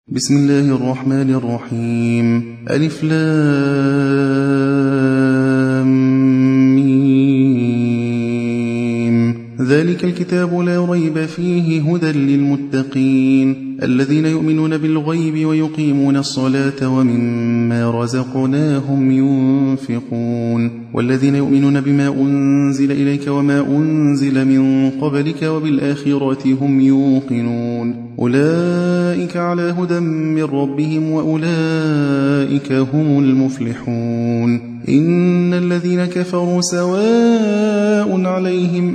بسم الله الرحمن الرحيم. ألف لام ميم. ذلك الكتاب لا ريب فيه هدى للمتقين الذين يؤمنون بالغيب ويقيمون الصلاة ومما رزقناهم ينفقون والذين يؤمنون بما أنزل إليك وما أنزل من قبلك وبالآخرة هم يوقنون أولئك على هدى من ربهم وأولئك هم المفلحون. إن الذين كفروا سواء عليهم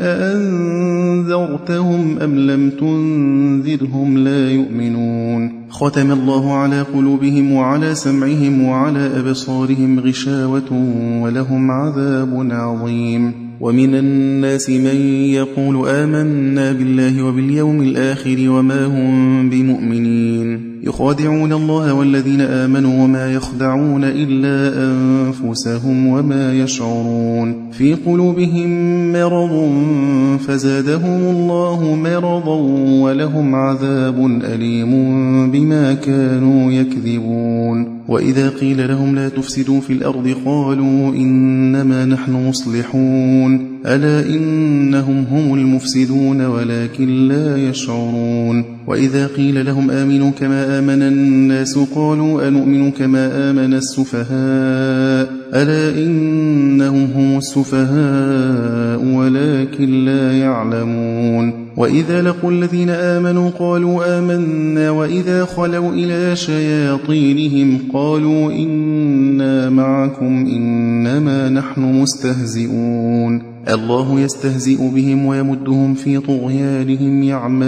أأنذرتهم أم لم تنذرهم لا يؤمنون. ختم الله على قلوبهم وعلى سمعهم وعلى أبصارهم غشاوة ولهم عذاب عظيم. ومن الناس من يقول آمنا بالله وباليوم الآخر وما هم بمؤمنين يخادعون الله والذين آمنوا وما يخدعون إلا أنفسهم وما يشعرون. في قلوبهم مرض فزادهم الله مرضا ولهم عذاب أليم بما كانوا يكذبون. وإذا قيل لهم لا تفسدوا في الأرض قالوا إنما نحن مصلحون ألا إنهم هم المفسدون ولكن لا يشعرون. وإذا قيل لهم آمنوا كما آمن الناس قالوا أنؤمن كما آمن السفهاء ألا إنهم هم السفهاء ولكن لا يعلمون. وإذا لقوا الذين آمنوا قالوا آمنا وإذا خلوا إلى شياطينهم قالوا إنا معكم إنما نحن مستهزئون. الله يستهزئ بهم ويمدهم في طغيانهم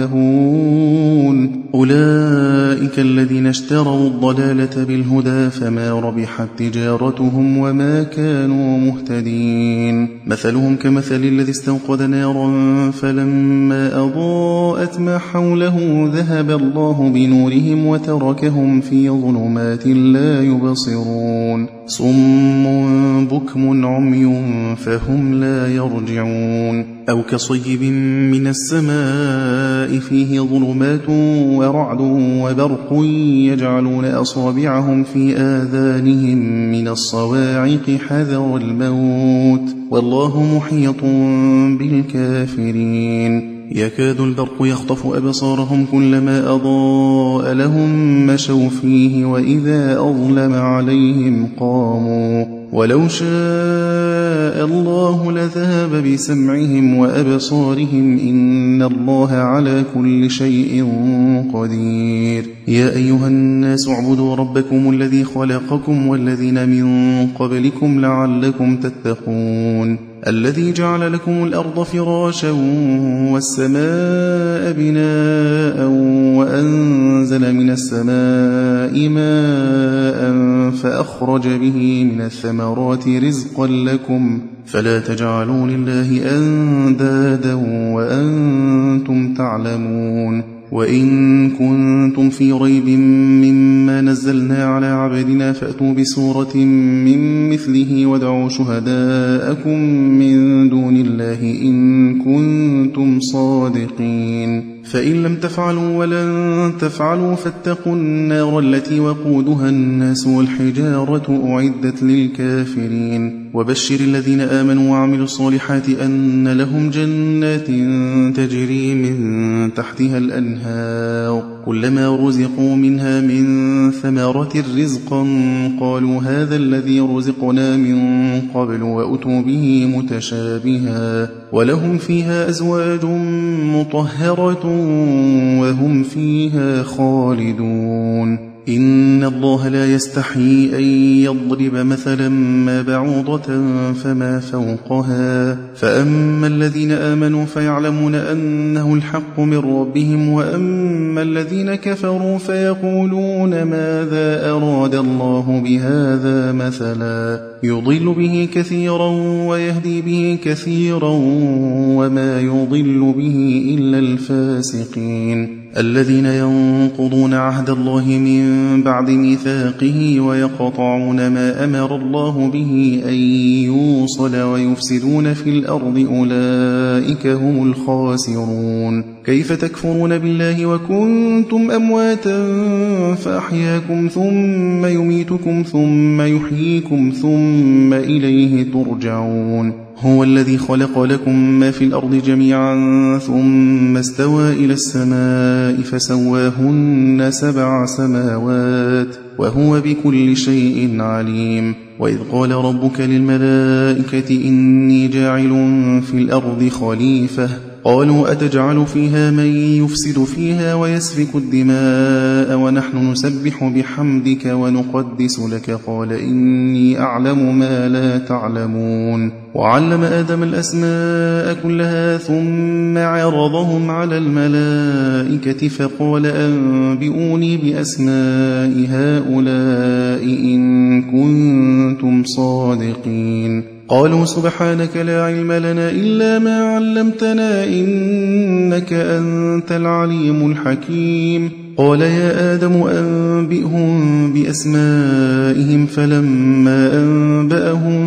يعمهون. أولئك الذين اشتروا الضلالة بالهدى فما ربحت تجارتهم وما كانوا مهتدين. مثلهم كمثل الذي استوقد نارا فلما أضاءت ما حوله ذهب الله بنورهم وتركهم في ظلمات لا يبصرون. صم بكم عمي فهم لا يرجعون. أو كصيب من السماء فيه ظلمات ورعد وبرق يجعلون أصابعهم في آذانهم من الصواعق حذر الموت والله محيط بالكافرين. يكاد البرق يخطف أبصارهم كلما أضاء لهم مشوا فيه وإذا أظلم عليهم قاموا ولو شاء الله لذهب بسمعهم وأبصارهم إن الله على كل شيء قدير. يا أيها الناس اعبدوا ربكم الذي خلقكم والذين من قبلكم لعلكم تتقون الذي جعل لكم الأرض فراشا والسماء بناء وأنزل من السماء ماء فأخرج به من الثمرات رزقا لكم فلا تجعلوا لله أندادا وأنتم تعلمون. وإن كنتم في ريب مما نزلنا على عبدنا فأتوا بسورة من مثله وادعوا شهداءكم من دون الله إن كنتم صادقين. فإن لم تفعلوا ولن تفعلوا فاتقوا النار التي وقودها الناس والحجارة أعدت للكافرين. وبشر الذين آمنوا وعملوا الصالحات أن لهم جنات تجري من تحتها الأنهار كلما رزقوا منها من ثمرة رزقا قالوا هذا الذي رزقنا من قبل وأتوا به متشابها ولهم فيها أزواج مطهرة وهم فيها خالدون. إن الله لا يستحيي أن يضرب مثلا ما بعوضة فما فوقها فأما الذين آمنوا فيعلمون أنه الحق من ربهم وأما الذين كفروا فيقولون ماذا أراد الله بهذا مثلا يضل به كثيرا ويهدي به كثيرا وما يضل به إلا الفاسقين الذين ينقضون عهد الله من بعد ميثاقه ويقطعون ما أمر الله به أن يوصل ويفسدون في الأرض أولئك هم الخاسرون. كيف تكفرون بالله وكنتم أمواتا فأحياكم ثم يميتكم ثم يحييكم ثم إليه ترجعون هو الذي خلق لكم ما في الأرض جميعا ثم استوى إلى السماء فسواهن 7 سماوات وهو بكل شيء عليم وإذ قال ربك للملائكة إني جاعل في الأرض خليفة قالوا أتجعل فيها من يفسد فيها ويسفك الدماء ونحن نسبح بحمدك ونقدس لك قال إني أعلم ما لا تعلمون وعلم آدم الأسماء كلها ثم عرضهم على الملائكة فقال أنبئوني بأسماء هؤلاء إن كنتم صادقين قالوا سبحانك لا علم لنا إلا ما علمتنا إنك أنت العليم الحكيم قال يا آدم أنبئهم بأسمائهم فلما أنبأهم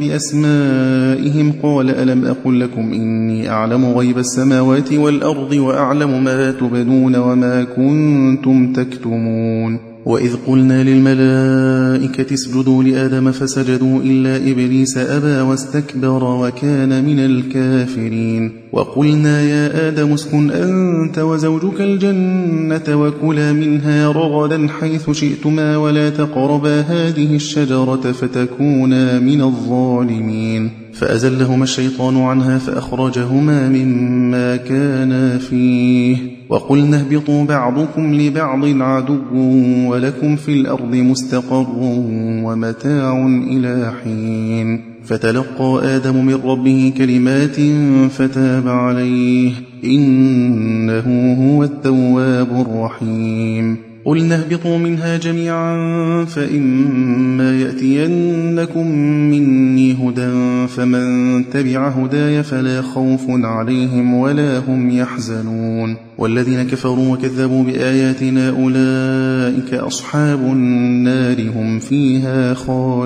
بأسمائهم قال ألم أقل لكم إني أعلم غيب السماوات والأرض وأعلم ما تبدون وما كنتم تكتمون وإذ قلنا للملائكة اسجدوا لآدم فسجدوا إلا إبليس أبى واستكبر وكان من الكافرين وقلنا يا آدم اسكن أنت وزوجك الجنة وكلا منها رغدا حيث شئتما ولا تقربا هذه الشجرة فتكونا من الظالمين فأزلهما الشيطان عنها فأخرجهما مما كانا فيه وقلنا اهبطوا بعضكم لبعض عدو ولكم في الأرض مستقر ومتاع إلى حين فتلقى آدم من ربه كلمات فتاب عليه إنه هو التواب الرحيم قلنا اهبطوا منها جميعا فإما يأتينكم مني هدى فمن تبع هداي فلا خوف عليهم ولا هم يحزنون والذين كفروا وكذبوا بآياتنا أولئك أصحاب النار هم فيها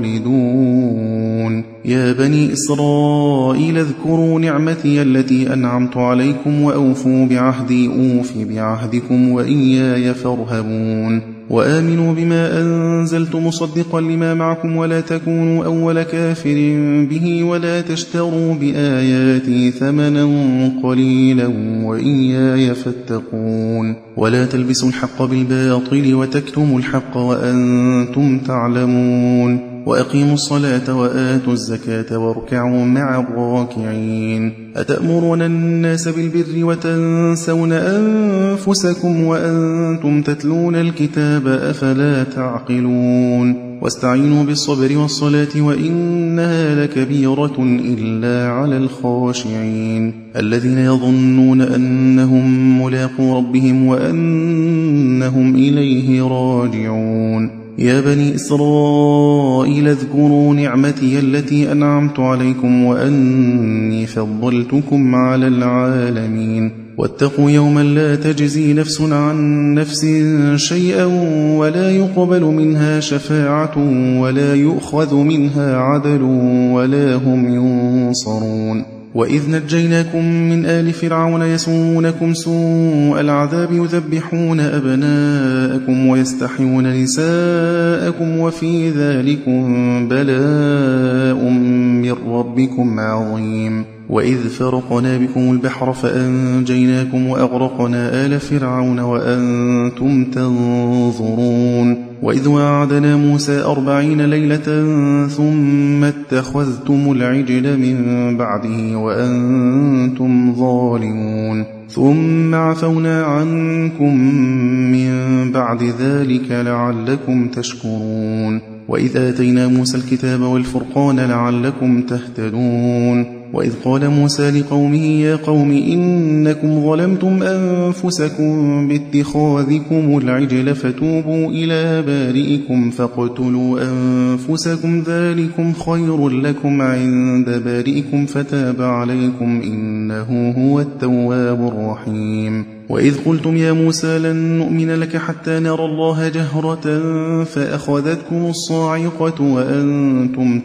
خالدون يا بني إسرائيل اذكروا نعمتي التي أنعمت عليكم وأوفوا بعهدي أوف بعهدكم وإياي فارهبون وآمنوا بما أنزلت مصدقا لما معكم ولا تكونوا أول كافر به ولا تشتروا بآياتي ثمنا قليلا وإياي فاتقون ولا تلبسوا الحق بالباطل وتكتموا الحق وأنتم تعلمون وأقيموا الصلاة وآتوا الزكاة واركعوا مع الراكعين أتأمرون الناس بالبر وتنسون أنفسكم وأنتم تتلون الكتاب أفلا تعقلون واستعينوا بالصبر والصلاة وإنها لكبيرة إلا على الخاشعين الذين يظنون أنهم ملاقو ربهم وأنهم إليه راجعون يا بني إسرائيل اذكروا نعمتي التي أنعمت عليكم وأني فضلتكم على العالمين واتقوا يوما لا تجزي نفس عن نفس شيئا ولا يقبل منها شفاعة ولا يؤخذ منها عدل ولا هم ينصرون وإذ نجيناكم من آل فرعون يسومونكم سوء العذاب يذبحون أبناءكم ويستحيون نساءكم وفي ذلكم بلاء من ربكم عظيم وإذ فرقنا بكم البحر فأنجيناكم وأغرقنا آل فرعون وأنتم تنظرون وإذ وعدنا موسى 40 ليلة ثم اتخذتم العجل من بعده وأنتم ظالمون ثم عفونا عنكم من بعد ذلك لعلكم تشكرون وإذ آتينا موسى الكتاب والفرقان لعلكم تهتدون وإذ قال موسى لقومه يا قوم إنكم ظلمتم أنفسكم باتخاذكم العجل فتوبوا إلى بارئكم فاقتلوا أنفسكم ذلكم خير لكم عند بارئكم فتاب عليكم إنه هو التواب الرحيم وإذ قلتم يا موسى لن نؤمن لك حتى نرى الله جهرة فأخذتكم الصاعقة وأنتم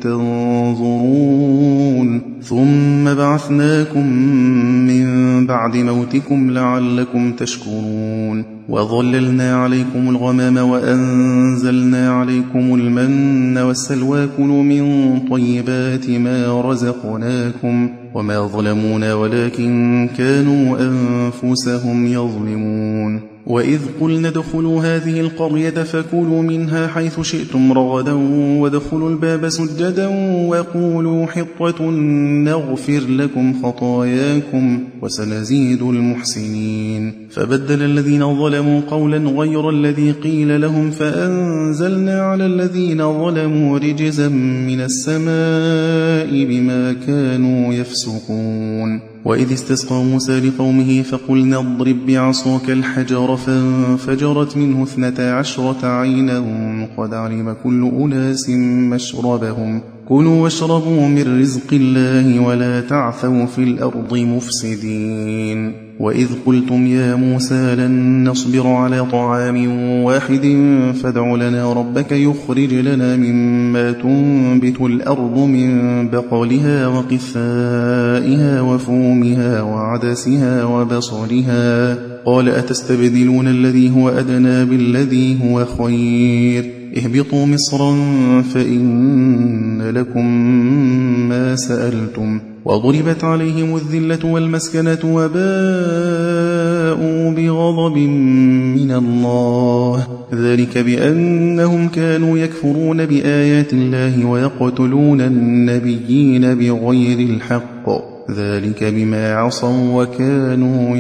تنظرون ثم بعثناكم من بعد موتكم لعلكم تشكرون وظللنا عليكم الغمام وأنزلنا عليكم المن والسلوى كلوا من طيبات ما رزقناكم وما ظلمونا ولكن كانوا أنفسهم يظلمون وإذ قلنا ادخلوا هذه القرية فكلوا منها حيث شئتم رغدا وادخلوا الباب سجدا وقولوا حطة نغفر لكم خطاياكم وسنزيد المحسنين فبدل الذين ظلموا قولا غير الذي قيل لهم فأنزلنا على الذين ظلموا رجزا من السماء بما كانوا يفسقون وإذ استسقى موسى لقومه فقلنا اضرب بعصاك الحجر فانفجرت منه 12 عينا قد علم كل أناس مشربهم كلوا واشربوا من رزق الله ولا تعثوا في الأرض مفسدين وإذ قلتم يا موسى لن نصبر على طعام واحد فادع لنا ربك يخرج لنا مما تنبت الأرض من بقلها وقثائها وفومها وعدسها وبصلها قال أتستبدلون الذي هو أدنى بالذي هو خير اهبطوا مصرا فإن لكم ما سألتم وضربت عليهم الذلة والمسكنة وباءوا بغضب من الله ذلك بأنهم كانوا يكفرون بآيات الله ويقتلون النبيين بغير الحق ذلك بما عصوا وكانوا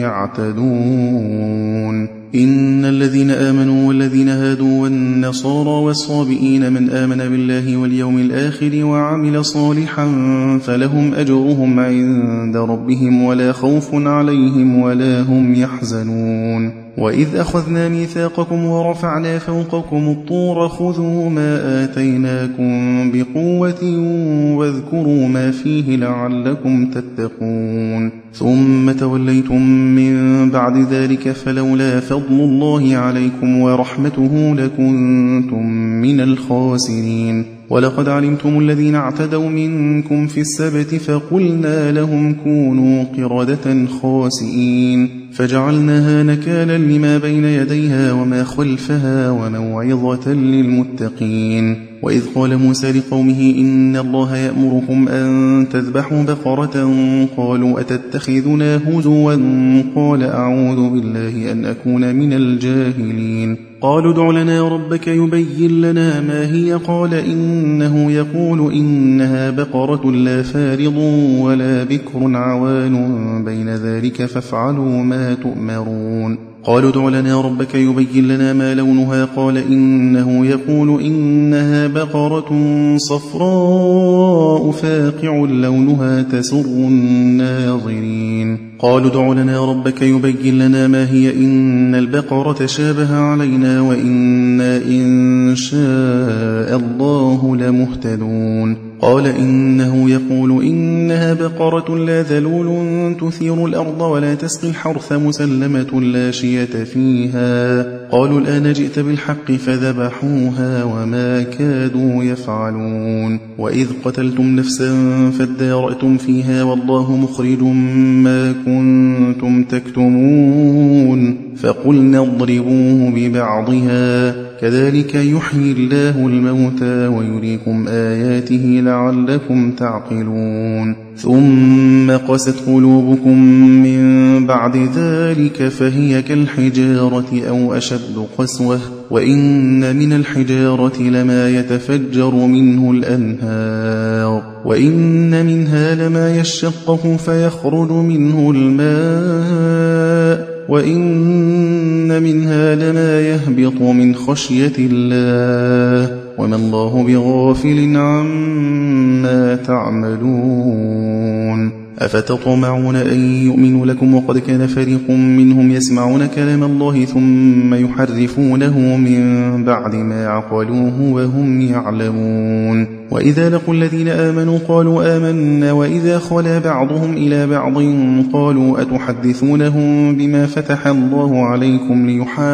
يعتدون إن الذين آمنوا والذين هادوا والنصارى والصابئين من آمن بالله واليوم الآخر وعمل صالحا فلهم أجرهم عند ربهم ولا خوف عليهم ولا هم يحزنون وإذ أخذنا ميثاقكم ورفعنا فوقكم الطور خذوا ما آتيناكم بقوة واذكروا ما فيه لعلكم تتقون ثم توليتم من بعد ذلك فلولا فضل الله عليكم ورحمته لكنتم من الخاسرين ولقد علمتم الذين اعتدوا منكم في السبت فقلنا لهم كونوا قردة خاسئين فجعلناها نكالا لما بين يديها وما خلفها وموعظة للمتقين وإذ قال موسى لقومه إن الله يأمركم أن تذبحوا بقرة قالوا أتتخذنا هزوا قال أعوذ بالله أن أكون من الجاهلين قالوا ادع لنا ربك يبين لنا ما هي قال إنه يقول إنها بقرة لا فارض ولا بكر عوان بين ذلك فافعلوا ما تؤمرون قالوا ادع لنا ربك يبين لنا ما لونها قال إنه يقول إنها بقرة صفراء فاقع لونها تسر الناظرين قالوا ادع لنا ربك يبين لنا ما هي إن البقرة شابه علينا وإنا إن شاء الله لمهتدون قال إنه يقول إنها بقرة لا ذلول تثير الأرض ولا تسقي الحرث مسلمة لا شية فيها قالوا الآن جئت بالحق فذبحوها وما كادوا يفعلون وإذ قتلتم نفسا فادارأتم فيها والله مخرج ما كنتم تكتمون فقلنا اضربوه ببعضها كذلك يحيي الله الموتى ويريكم آياته لعلكم تعقلون ثم قست قلوبكم من بعد ذلك فهي كالحجارة أو أشد قسوة وإن من الحجارة لما يتفجر منه الأنهار وإن منها لما يشقق فيخرج منه الماء وإن منها لما يهبط من خشية الله وما الله بغافل عما تعملون أفتطمعون أن يؤمنوا لكم وقد كان فريق منهم يسمعون كلام الله ثم يحرفونه من بعد ما عقلوه وهم يعلمون وإذا لقوا الذين آمنوا قالوا آمنا وإذا خلا بعضهم إلى بعض قالوا أتحدثونهم بما فتح الله عليكم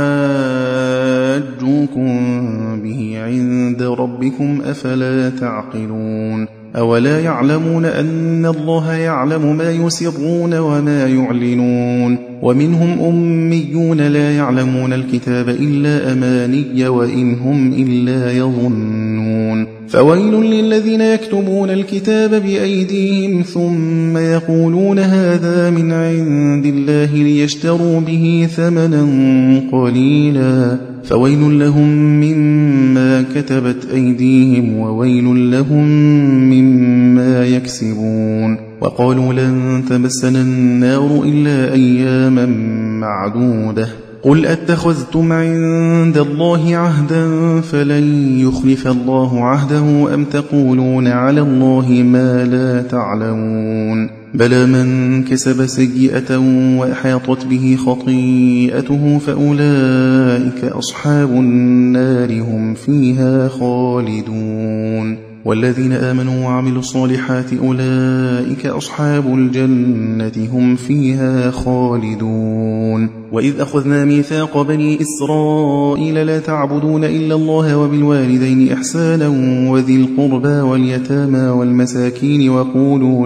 ليحاجوكم به عند ربكم أفلا تعقلون أولا يعلمون أن الله يعلم ما يسرون وما يعلنون ومنهم أميون لا يعلمون الكتاب إلا أماني وإن هم إلا يظنون فويل للذين يكتبون الكتاب بأيديهم ثم يقولون هذا من عند الله ليشتروا به ثمنا قليلا فويل لهم مما كتبت أيديهم وويل لهم مما يكسبون وقالوا لن تمسنا النار إلا أياما معدودة قل أتخذتم عند الله عهدا فلن يخلف الله عهده أم تقولون على الله ما لا تعلمون بلى من كسب سيئة وأحاطت به خطيئته فأولئك أصحاب النار هم فيها خالدون والذين آمنوا وعملوا الصالحات أولئك أصحاب الجنة هم فيها خالدون وإذ أخذنا ميثاق بني إسرائيل لا تعبدون إلا الله وبالوالدين إحسانا وذي القربى واليتامى والمساكين وقولوا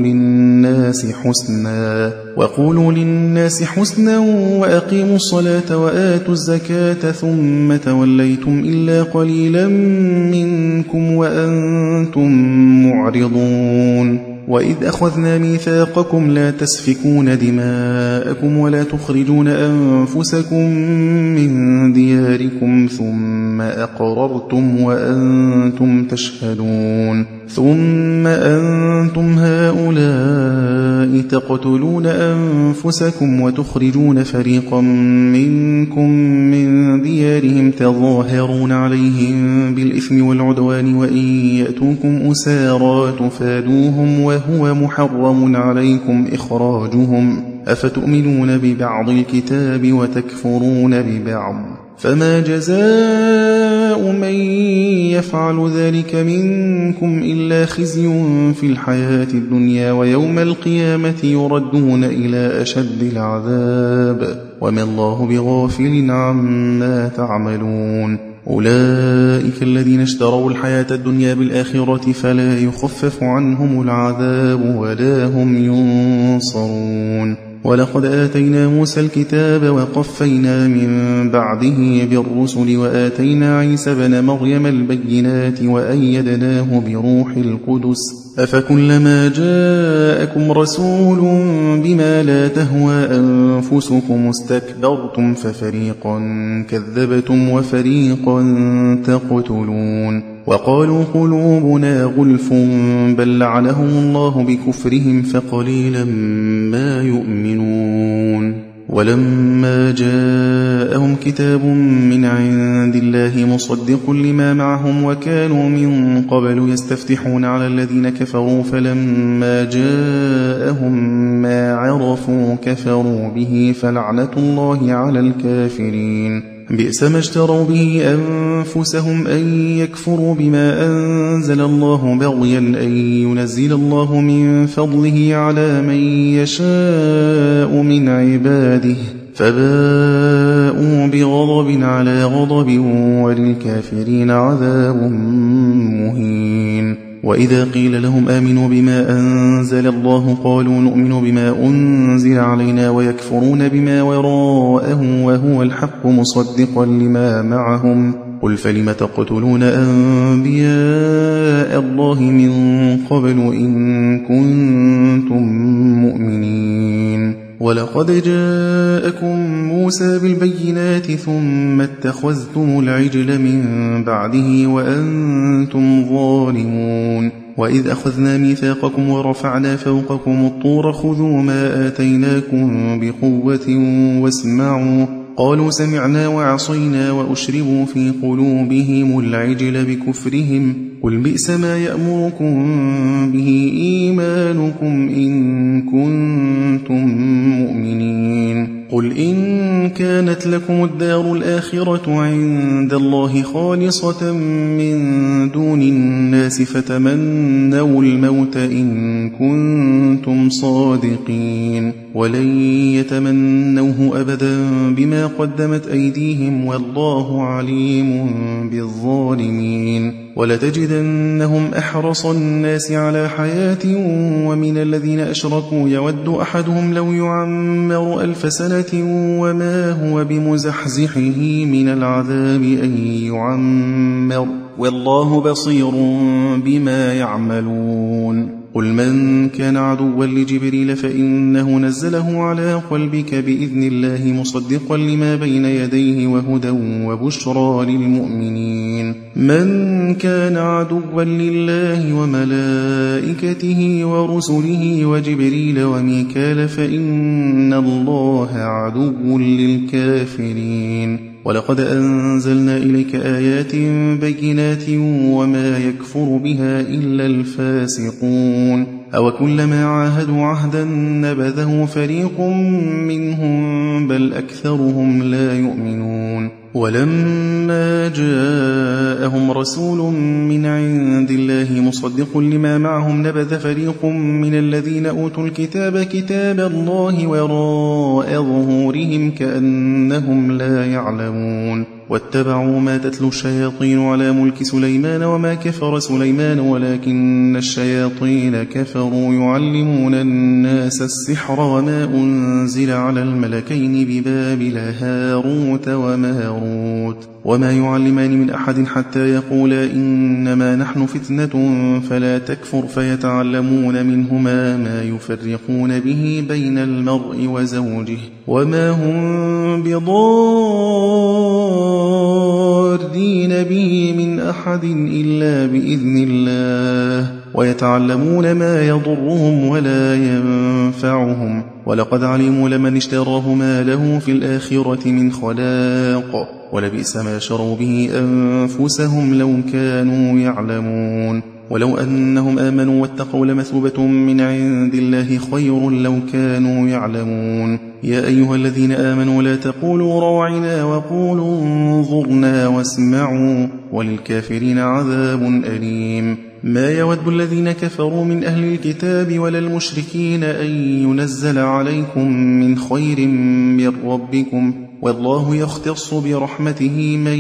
للناس حسنا وأقيموا الصلاة وآتوا الزكاة ثم توليتم إلا قليلا منكم وأنتم معرضون وإذ أخذنا ميثاقكم لا تسفكون دماءكم ولا تخرجون أنفسكم من دياركم ثم أقررتم وأنتم تشهدون ثم أنتم هؤلاء تقتلون أنفسكم وتخرجون فريقا منكم من ديارهم تظاهرون عليهم بالإثم والعدوان وإن يأتوكم أسارى تفادوهم وهو محرم عليكم إخراجهم أفتؤمنون ببعض الكتاب وتكفرون ببعض فما جزاء من يفعل ذلك منكم إلا خزي في الحياة الدنيا ويوم القيامة يردون إلى أشد العذاب وما الله بغافل عما تعملون أولئك الذين اشتروا الحياة الدنيا بالآخرة فلا يخفف عنهم العذاب ولا هم ينصرون ولقد آتينا موسى الكتاب وقفينا من بعده بالرسل وآتينا عيسى بن مريم البينات وأيدناه بروح القدس أفكلما جاءكم رسول بما لا تهوى أنفسكم استكبرتم ففريقا كذبتم وفريقا تقتلون وقالوا قلوبنا غلف بل لعنهم الله بكفرهم فقليلا ما يؤمنون ولما جاءهم كتاب من عند الله مصدق لما معهم وكانوا من قبل يستفتحون على الذين كفروا فلما جاءهم ما عرفوا كفروا به فلعنة الله على الكافرين بئس ما اشتروا به أنفسهم أن يكفروا بما أنزل الله بغيا أن ينزل الله من فضله على من يشاء من عباده فباءوا بغضب على غضب وللكافرين عذاب مهين وإذا قيل لهم آمنوا بما أنزل الله قالوا نؤمن بما أنزل علينا ويكفرون بما وراءه وهو الحق مصدقا لما معهم قل فلم تقتلون أنبياء الله من قبل إن كنتم مؤمنين ولقد جاءكم موسى بالبينات ثم اتخذتم العجل من بعده وأنتم ظالمون وإذ أخذنا ميثاقكم ورفعنا فوقكم الطور خذوا ما آتيناكم بقوة واسمعوا قالوا سمعنا وعصينا وأشربوا في قلوبهم العجل بكفرهم قل بئس ما يأمركم به إيمانكم إن كنتم مؤمنين قل إن كانت لكم الدار الآخرة عند الله خالصة من دون الناس فتمنوا الموت إن كنتم صادقين ولن يتمنوه أبدا بما قدمت أيديهم والله عليم بالظالمين ولتجدنهم أحرص الناس على حياة ومن الذين أشركوا يود أحدهم لو يعمر 1000 سنة وما هو بمزحزحه من العذاب أن يعمر والله بصير بما يعملون قل من كان عدوا لجبريل فإنه نزله على قلبك بإذن الله مصدقا لما بين يديه وهدى وبشرى للمؤمنين من كان عدوا لله وملائكته ورسله وجبريل وميكال فإن الله عدو للكافرين ولقد أنزلنا إليك آيات بينات وما يكفر بها إلا الفاسقون أو كلما عاهدوا عهدا نبذه فريق منهم بل أكثرهم لا يؤمنون ولما جاءهم رسول من عند الله مصدق لما معهم نبذ فريق من الذين أوتوا الكتاب كتاب الله وراء ظهورهم كأنهم لا يعلمون واتبعوا ما تتلو الشياطين على ملك سليمان وما كفر سليمان ولكن الشياطين كفروا يعلمون الناس السحر وما أنزل على الملكين ببابل هاروت وماروت وما يعلمان من أحد حتى يقولا إنما نحن فتنة فلا تكفر فيتعلمون منهما ما يفرقون به بين المرء وزوجه وما هم بضارين به من أحد إلا بإذن الله ويتعلمون ما يضرهم ولا ينفعهم ولقد علموا لمن اشتراه ما له في الآخرة من خلاق ولبئس ما شروا به أنفسهم لو كانوا يعلمون ولو أنهم آمنوا واتقوا لمثوبة من عند الله خير لو كانوا يعلمون يا أيها الذين آمنوا لا تقولوا راعنا وقولوا انظرنا واسمعوا وللكافرين عذاب أليم ما يود الذين كفروا من أهل الكتاب ولا المشركين أن ينزل عليكم من خير من ربكم والله يختص برحمته من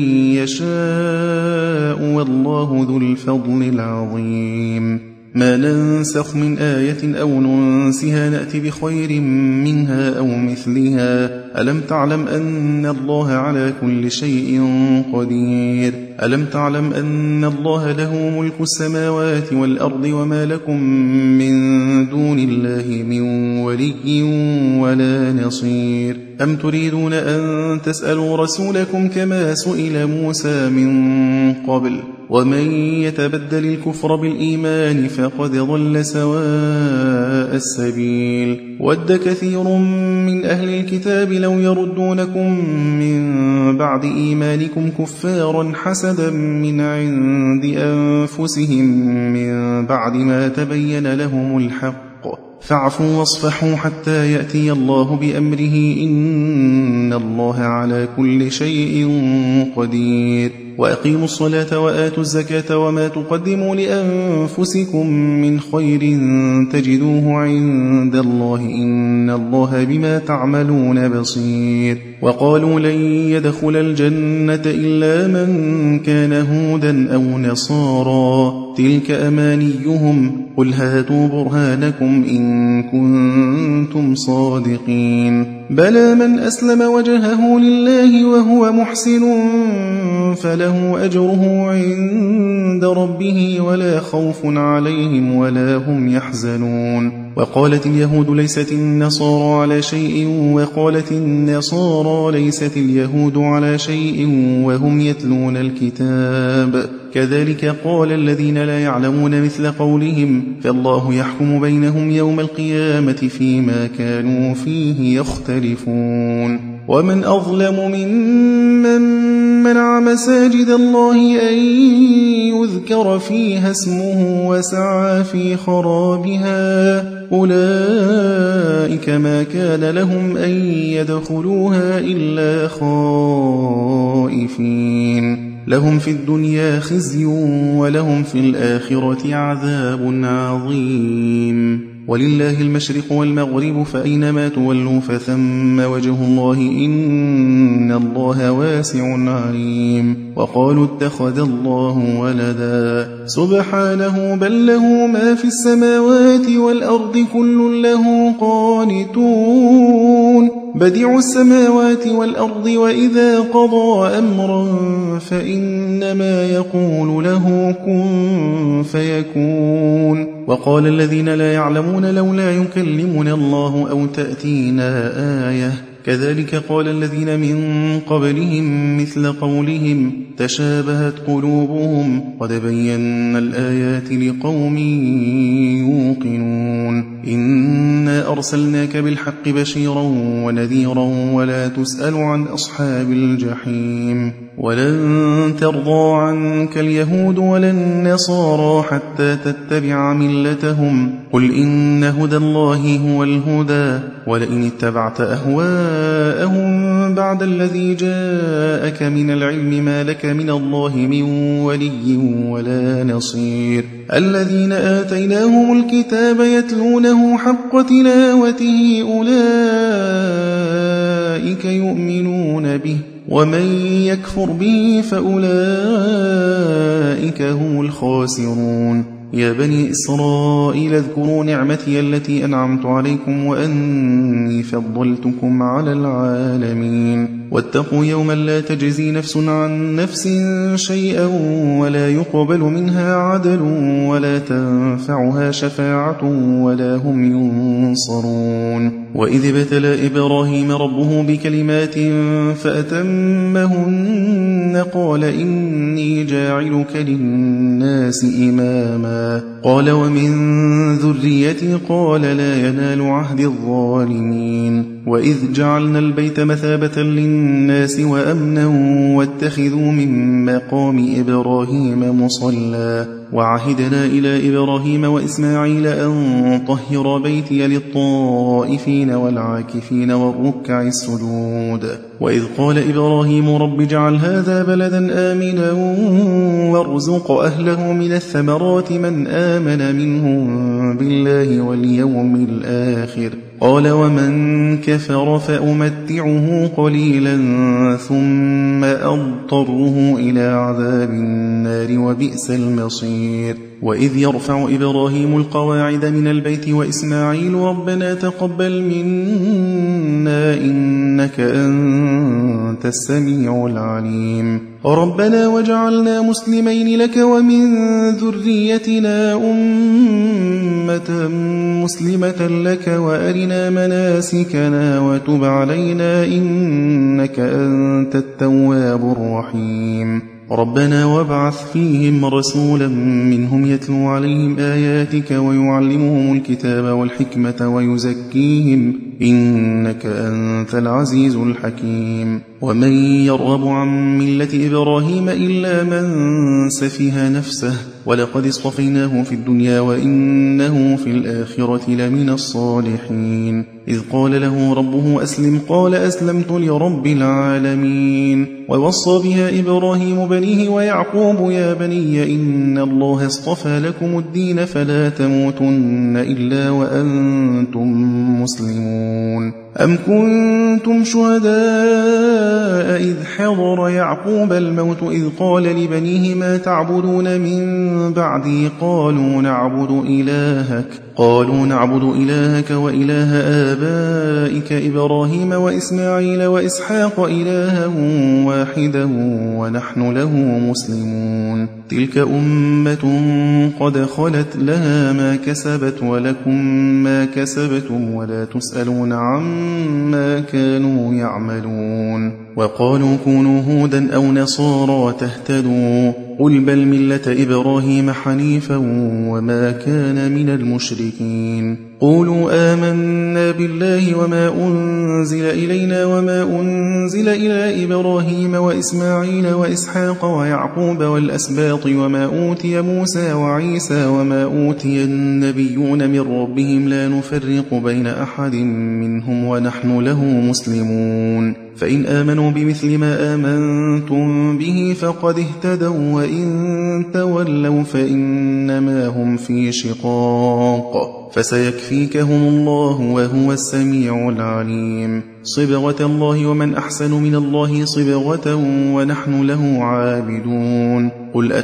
يشاء والله ذو الفضل العظيم ما ننسخ من آية أو ننسها نأتي بخير منها أو مثلها ألم تعلم أن الله على كل شيء قدير ألم تعلم أن الله له ملك السماوات والأرض وما لكم من دون الله من ولي ولا نصير أم تريدون أن تسألوا رسولكم كما سئل موسى من قبل ومن يتبدل الكفر بالإيمان فقد ضل سواء السبيل ود كثير من أهل الكتاب لو يردونكم من بعد إيمانكم كفارا حسدا من عند أنفسهم من بعد ما تبين لهم الحق فاعفوا واصفحوا حتى يأتي الله بأمره إن الله على كل شيء قدير وأقيموا الصلاة وآتوا الزكاة وما تقدموا لأنفسكم من خير تجدوه عند الله إن الله بما تعملون بصير وقالوا لن يدخل الجنة إلا من كان هودا أو نصارى تلك أمانيهم قل هاتوا برهانكم إن كنتم صادقين بلى من أسلم وجهه لله وهو محسن فله أجره عند ربه ولا خوف عليهم ولا هم يحزنون وقالت اليهود ليست النصارى على شيء وقالت النصارى ليست اليهود على شيء وهم يتلون الكتاب كذلك قال الذين لا يعلمون مثل قولهم فالله يحكم بينهم يوم القيامة فيما كانوا فيه يختلفون يختلفون ومن أظلم ممن منع مساجد الله أن يذكر فيها اسمه وسعى في خرابها أولئك ما كان لهم أن يدخلوها إلا خائفين لهم في الدنيا خزي ولهم في الآخرة عذاب عظيم ولله المشرق والمغرب فأينما تولوا فثم وجه الله إن الله واسع عليم وقالوا اتخذ الله ولدا سبحانه بل له ما في السماوات والأرض كل له قانتون بديع السماوات والأرض وإذا قضى أمرا فإنما يقول له كن فيكون وقال الذين لا يعلمون لولا يكلمنا الله أو تأتينا آية كذلك قال الذين من قبلهم مثل قولهم تشابهت قلوبهم قد بينا الآيات لقوم يوقنون إنا أرسلناك بالحق بشيرا ونذيرا ولا تسأل عن أصحاب الجحيم ولن ترضى عنك اليهود ولا النصارى حتى تتبع ملتهم قل إن هدى الله هو الهدى ولئن اتبعت أهواءهم بعد الذي جاءك من العلم ما لك من الله من ولي ولا نصير الذين آتيناهم الكتاب يتلونه حق تلاوته أولئك يؤمنون به ومن يكفر به فأولئك هم الخاسرون يا بني إسرائيل اذكروا نعمتي التي أنعمت عليكم وأني فضلتكم على العالمين واتقوا يوما لا تجزي نفس عن نفس شيئا ولا يقبل منها عدل ولا تنفعها شفاعة ولا هم ينصرون وإذ ابتلى إبراهيم ربه بكلمات فأتمهن قال إني جاعلك للناس إماما قال ومن ذريتي قال لا ينال عهد الظالمين وإذ جعلنا البيت مثابة للناس وأمنا واتخذوا من مقام إبراهيم مصلى وعهدنا إلى إبراهيم وإسماعيل أن طهر بيتي للطائفين والعاكفين والركع السجود وإذ قال إبراهيم رب اجعل هذا بلدا آمنا وارزق أهله من الثمرات من آمن منهم بالله واليوم الآخر قال ومن كفر فأمتعه قليلا ثم أضطره إلى عذاب النار وبئس المصير وإذ يرفع إبراهيم القواعد من البيت وإسماعيل ربنا تقبل منا إنك أنت السميع العليم ربنا وجعلنا مسلمين لك ومن ذريتنا أمة مسلمة لك وأرنا مناسكنا وتب علينا إنك أنت التواب الرحيم ربنا وابعث فيهم رسولا منهم يتلو عليهم آياتك ويعلمهم الكتاب والحكمة ويزكيهم إنك أنت العزيز الحكيم ومن يرغب عن ملة إبراهيم إلا من سفه نفسه ولقد اصطفيناه في الدنيا وإنه في الآخرة لمن الصالحين إذ قال له ربه أسلم قال أسلمت لرب العالمين ووصى بها إبراهيم بنيه ويعقوب يا بني إن الله اصطفى لكم الدين فلا تموتن إلا وأنتم مسلمون أم كنتم شهداء إذ حضر يعقوب الموت إذ قال لبنيه ما تعبدون من بعدي قالوا نعبد إلهك وإله آبائك إبراهيم وإسماعيل وإسحاق إلها واحدا ونحن له مسلمون تلك أمة قد خلت لها ما كسبت ولكم ما كسبتم ولا تسألون عما كانوا يعملون وقالوا كونوا هودا أو نصارى تهتدوا قل بل ملة إبراهيم حنيفا وما كان من المشركين قولوا آمنا بالله وما أنزل إلينا وما أنزل إلى إبراهيم وإسماعيل وإسحاق ويعقوب والأسباط وما أوتي موسى وعيسى وما أوتي النبيون من ربهم لا نفرق بين أحد منهم ونحن له مسلمون فإن آمنوا بمثل ما آمنتم به فقد اهتدوا وإن تولوا فإنما هم في شقاق فسيكفيكهم الله وهو السميع العليم صبغة الله ومن أحسن من الله صبغة ونحن له عابدون قل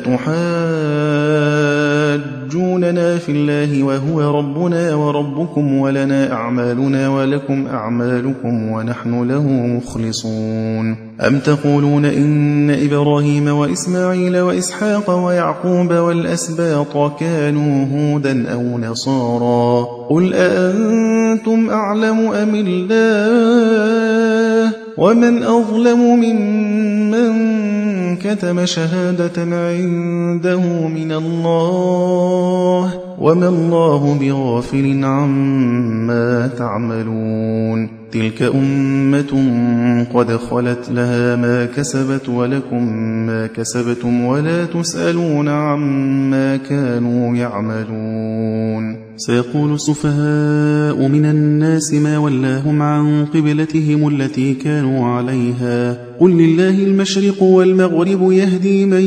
أتحاجوننا في الله وهو ربنا وربكم ولنا أعمالنا ولكم أعمالكم ونحن له مخلصون أم تقولون إن إبراهيم وإسماعيل وإسحاق ويعقوب والأسباط كانوا هودا أو نصارى قل أأنتم أعلم أم الله ومن أظلم ممن كتم شهادة عنده من الله وما الله بغافل عما تعملون تلك أمة قد خلت لها ما كسبت ولكم ما كسبتم ولا تسألون عما كانوا يعملون سيقول السفهاء من الناس ما ولاهم عن قبلتهم التي كانوا عليها قل لله المشرق والمغرب يهدي من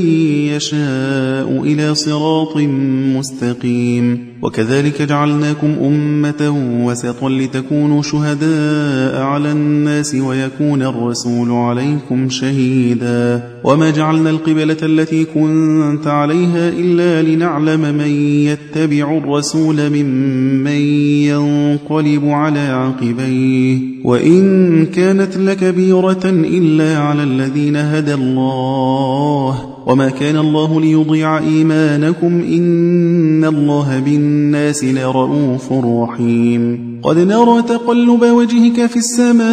يشاء إلى صراط مستقيم وكذلك جعلناكم أمة وسطا لتكونوا شهداء على الناس ويكون الرسول عليكم شهيدا وما جعلنا القبلة التي كنت عليها إلا لنعلم من يتبع الرسول ممن ينقلب على عقبيه وإن كانت لكبيرة إلا على الذين هدى الله وما كان الله ليضيع إيمانكم إن الله بالناس لرؤوف رحيم قد نرى تقلب وجهك في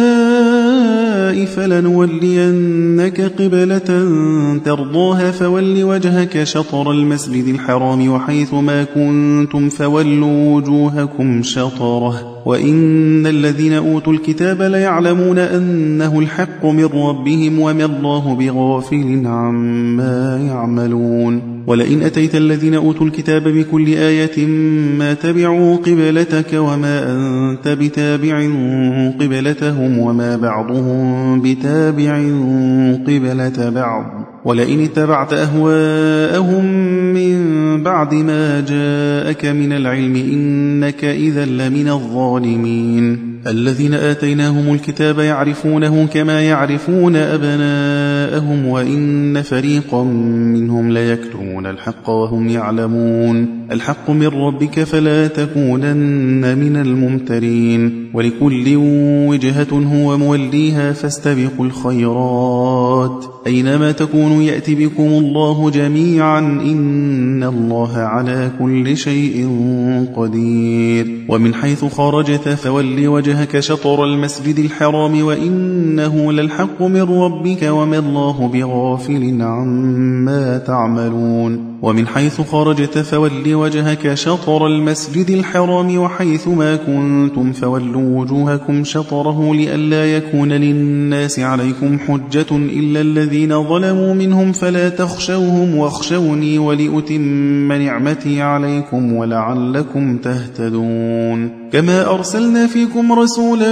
السماء فلنولينك قبلة ترضاها فول وجهك شطر المسجد الحرام وحيث ما كنتم فولوا وجوهكم شطره وإن الذين أوتوا الكتاب ليعلمون أنه الحق من ربهم وما الله بغافل عما يعملون ولئن أتيت الذين أوتوا الكتاب بكل آية ما تبعوا قبلتك وما أنت بتابع قبلتهم وما بعضهم بتابع قبلة بعض ولئن اتبعت أهواءهم من بعد ما جاءك من العلم إنك إذا لمن الظالمين الذين آتيناهم الكتاب يعرفونه كما يعرفون أبناءهم وإن فريقا منهم ليكتمون الحق وهم يعلمون الحق من ربك فلا تكونن من الممترين ولكل وجهة هو موليها فاستبقوا الخيرات أينما تكونوا يأتي بكم الله جميعا إن الله على كل شيء قدير ومن حيث خرجت فول وجهك شطر المسجد الحرام وإنه للحق من ربك وما الله بغافل عما تعملون ومن حيث خرجت فول وجهك شطر المسجد الحرام وحيث ما كنتم فولوا وجوهكم شطره لئلا يكون للناس عليكم حجة إلا الذين ظلموا منهم فلا تخشوهم واخشوني ولأتم نعمتي عليكم ولعلكم تهتدون كما أرسلنا فيكم رسولا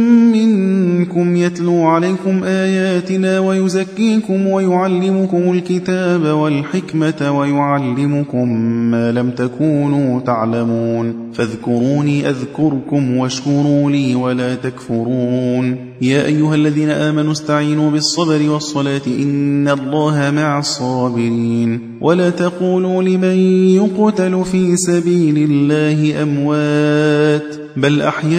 منكم يتلو عليكم آياتنا ويزكيكم ويعلمكم الكتاب والحكمة ويعلمكم ما لم تكونوا تعلمون فاذكروني أذكركم واشكروا لي ولا تكفرون يا أيها الذين آمنوا استعينوا بالصبر والصلاة إن الله مع الصابرين ولا تقولوا لمن يقتل في سبيل الله أموات بل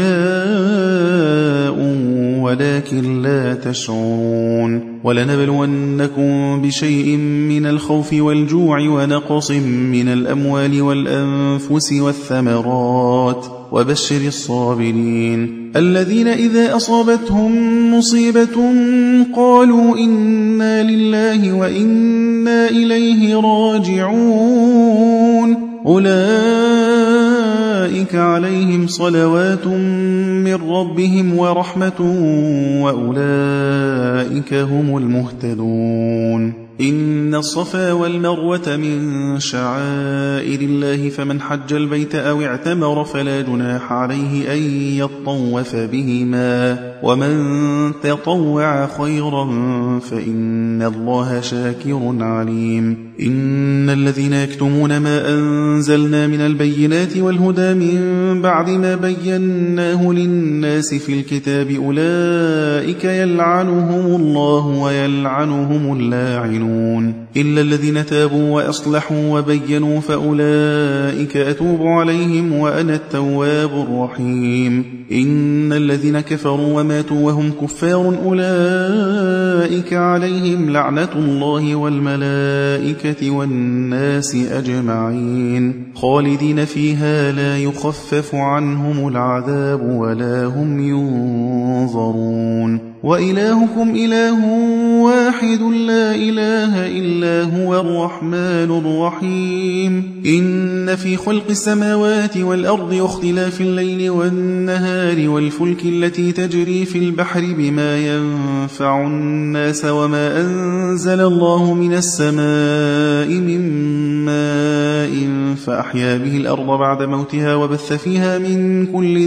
أحياء ولكن لا تشعرون ولنبلونكم بشيء من الخوف والجوع ونقص من الأموال والأنفس والثمرات وبشر الصابرين الذين إذا أصابتهم مصيبة قالوا إنا لله وإنا إليه راجعون أولئك عليهم صلوات من ربهم ورحمة وأولئك هم المهتدون إن الصفا والمروة من شعائر الله فمن حج البيت أو اعتمر فلا جناح عليه أن يطوف بهما ومن تطوع خيرا فإن الله شاكر عليم إن الذين يكتمون ما أنزلنا من البينات والهدى من بعد ما بيناه للناس في الكتاب أولئك يلعنهم الله ويلعنهم اللاعنون إلا الذين تابوا وأصلحوا وبينوا فأولئك أتوب عليهم وأنا التواب الرحيم إن الذين كفروا وماتوا وهم كفار أولئك عليهم لعنة الله والملائكة والناس أجمعين خالدين فيها لا يخفف عنهم العذاب ولا هم ينظرون وإلهكم إله واحد لا إله إلا هو الرحمن الرحيم إن في خلق السماوات والأرض واختلاف الليل والنهار والفلك التي تجري في البحر بما ينفع الناس وما أنزل الله من السماء من ماء فأحيا به الأرض بعد موتها وبث فيها من كل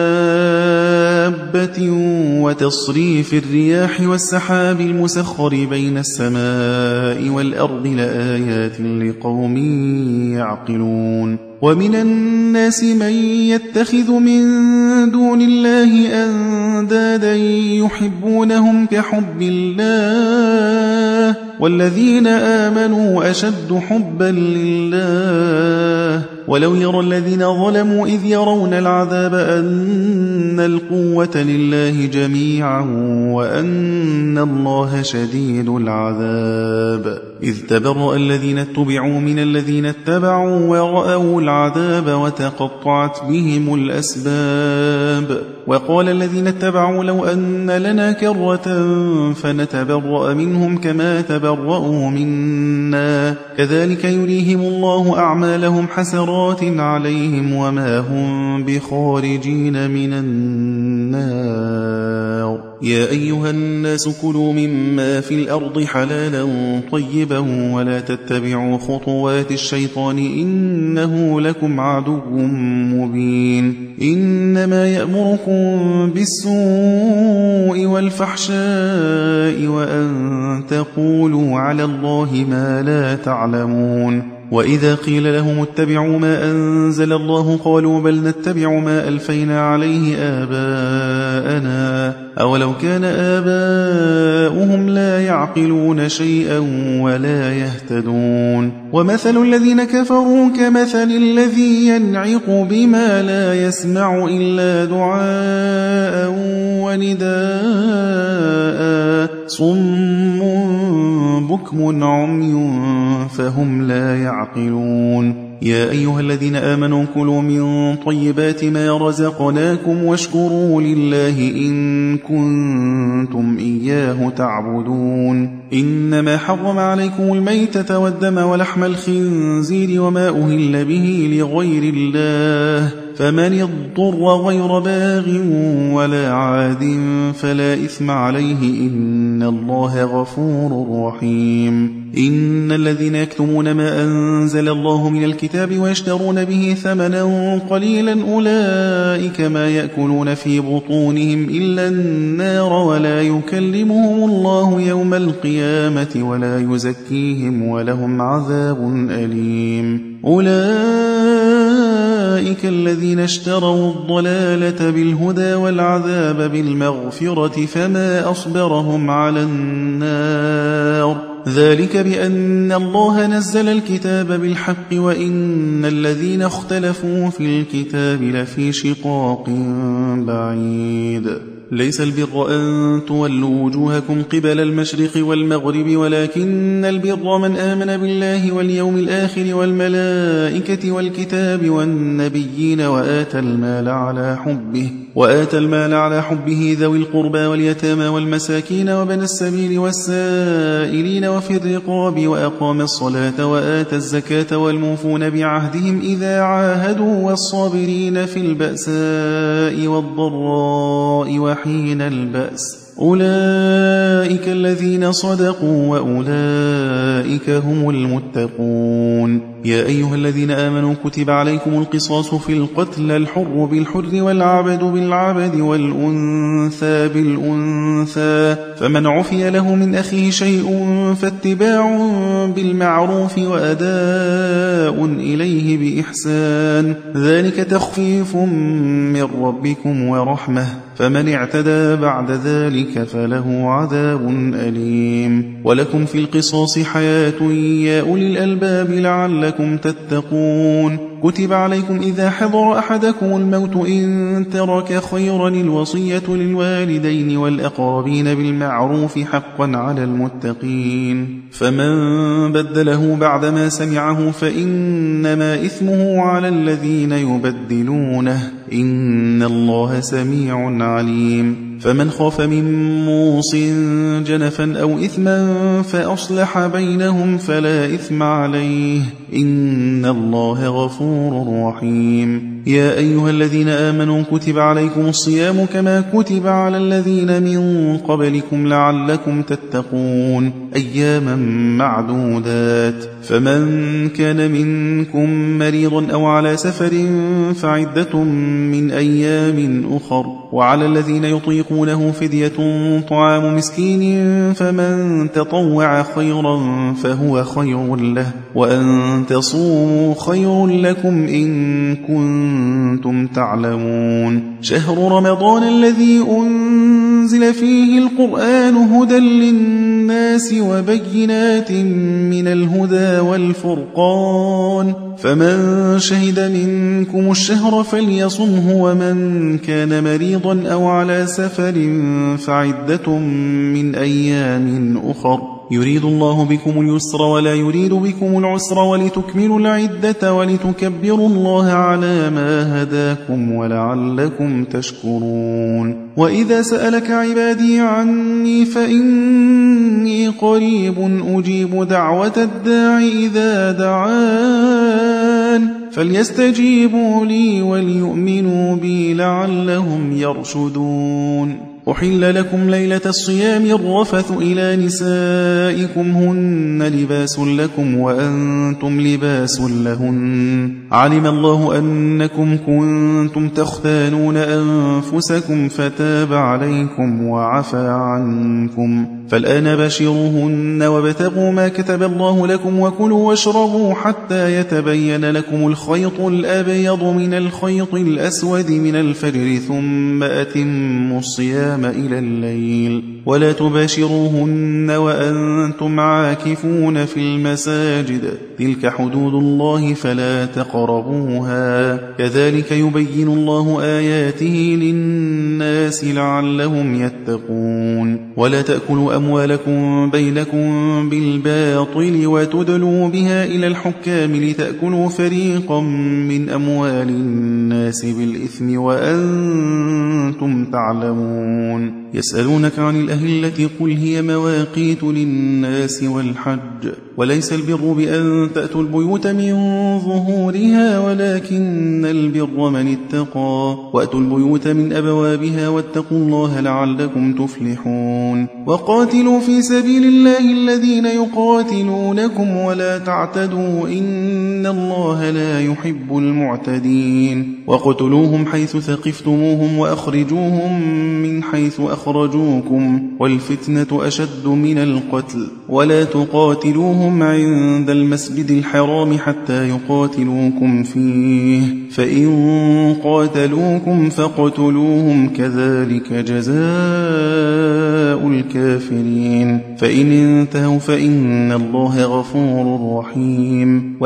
دابة وتصريف الرياح والسحاب المسخر بين السماء والأرض لآيات لقوم يعقلون ومن الناس من يتخذ من دون الله أندادا يحبونهم كحب الله والذين آمنوا أشد حبا لله ولو يرى الذين ظلموا إذ يرون العذاب أن القوة لله جميعا وأن الله شديد العذاب إذ تبرأ الذين اتبعوا من الذين اتبعوا ورأوا العذاب وتقطعت بهم الأسباب وقال الذين اتبعوا لو أن لنا كرة فنتبرأ منهم كما تبرأوا منا كذلك يريهم الله أعمالهم حسرات عليهم وما هم بخارجين من النار يا أيها الناس كلوا مما في الأرض حلالا طيبا ولا تتبعوا خطوات الشيطان إنه لكم عدو مبين إنما يأمركم بالسوء والفحشاء وأن تقولوا على الله ما لا تعلمون وإذا قيل لهم اتبعوا ما أنزل الله قالوا بل نتبع ما ألفينا عليه آباءنا أولو كان آباؤهم لا يعقلون شيئا ولا يهتدون ومثل الذين كفروا كمثل الذي ينعق بما لا يسمع إلا دعاء ونداء صم بكم عمي فهم لا يعقلون يا أيها الذين آمنوا كلوا من طيبات ما رزقناكم واشكروا لله إن كنتم إياه تعبدون إنما حرم عليكم الميتة والدم ولحم الخنزير وما أهل به لغير الله فمن اضطر غير باغ ولا عاد فلا إثم عليه إن الله غفور رحيم إن الذين يكتمون ما أنزل الله من الكتاب ويشترون به ثمنا قليلا أولئك ما يأكلون في بطونهم إلا النار ولا يكلمهم الله يوم القيامة ولا يزكيهم ولهم عذاب أليم أولئك الذين اشتروا الضلالة بالهدى والعذاب بالمغفرة فما أصبرهم على النار ذلك بأن الله نزل الكتاب بالحق وإن الذين اختلفوا في الكتاب لفي شقاق بعيد ليس البر أن تولوا وجوهكم قبل المشرق والمغرب ولكن البر من آمن بالله واليوم الآخر والملائكة والكتاب والنبيين وآتى المال على حبه ذوي القربى واليتامى والمساكين وبني السبيل والسائلين وفي الرقاب وأقام الصلاة وآتى الزكاة والموفون بعهدهم إذا عاهدوا والصابرين في البأساء والضراء وحين البأس أولئك الذين صدقوا وأولئك هم المتقون. يا أيها الذين آمنوا كتب عليكم القصاص في القتل الحر بالحر والعبد بالعبد والأنثى بالأنثى فمن عفي له من أخيه شيء فاتباع بالمعروف وأداء إليه بإحسان ذلك تخفيف من ربكم ورحمة فمن اعتدى بعد ذلك فله عذاب أليم. ولكم في القصاص حياة يا أولي الألباب لعلكم تتقون. كتب عليكم إذا حضر أحدكم الموت إن ترك خيرا الوصية للوالدين والأقربين بالمعروف حقا على المتقين فمن بدله بعدما سمعه فإنما إثمه على الذين يبدلونه إن الله سميع عليم. فمن خاف من موص جنفا أو إثما فأصلح بينهم فلا إثم عليه إن الله غفور رحيم. يا أيها الذين آمنوا كتب عليكم الصيام كما كتب على الذين من قبلكم لعلكم تتقون أياما معدودات فمن كان منكم مريضا أو على سفر فعدة من أيام أخر وعلى الذين يطيقونه فدية طعام مسكين فمن تطوع خيرا فهو خير له وأن تصوموا خير لكم إن كنتم تعلمون. شهر رمضان الذي أنزل فيه القرآن هدى للناس وبينات من الهدى والفرقان فمن شهد منكم الشهر فليصمه ومن كان مريضا أو على سفر فعدة من أيام أخر يريد الله بكم اليسر ولا يريد بكم العسر ولتكملوا العدة ولتكبروا الله على ما هداكم ولعلكم تشكرون. وإذا سألك عبادي عني فإني قريب أجيب دعوة الداع إذا دعان فليستجيبوا لي وليؤمنوا بي لعلهم يرشدون. أحل لكم ليلة الصيام الرفث إلى نسائكم هن لباس لكم وأنتم لباس لهن علم الله أنكم كنتم تختانون أنفسكم فتاب عليكم وعفى عنكم فالآن بشروهن وابتغوا ما كتب الله لكم وكلوا واشربوا حتى يتبين لكم الخيط الأبيض من الخيط الأسود من الفجر ثم أتموا الصيام إلى الليل ولا تباشروهن وأنتم عاكفون في المساجد تلك حدود الله فلا تقربوها كذلك يبين الله آياته للناس لعلهم يتقون. ولا تأكلوا أموالكم بينكم بالباطل وتدلوا بها إلى الحكام لتأكلوا فريقا من أموال الناس بالإثم وأنتم تعلمون. يسألونك عن الأهلة قل هي مواقيت للناس والحج وليس البر بأن تأتوا البيوت من ظهورها ولكن البر من اتقى وأتوا البيوت من أبوابها واتقوا الله لعلكم تفلحون. وقاتلوا في سبيل الله الذين يقاتلونكم ولا تعتدوا إن الله لا يحب المعتدين. وقتلوهم حيث ثقفتموهم وأخرجوهم من حيث أخرجوكم والفتنة أشد من القتل ولا تقاتلوهم عند المسجد الحرام حتى يقاتلوكم فيه فإن قاتلوكم فاقتلوهم كذلك جزاء الكافرين فإن انتهوا فإن الله غفور رحيم. وقاتلوا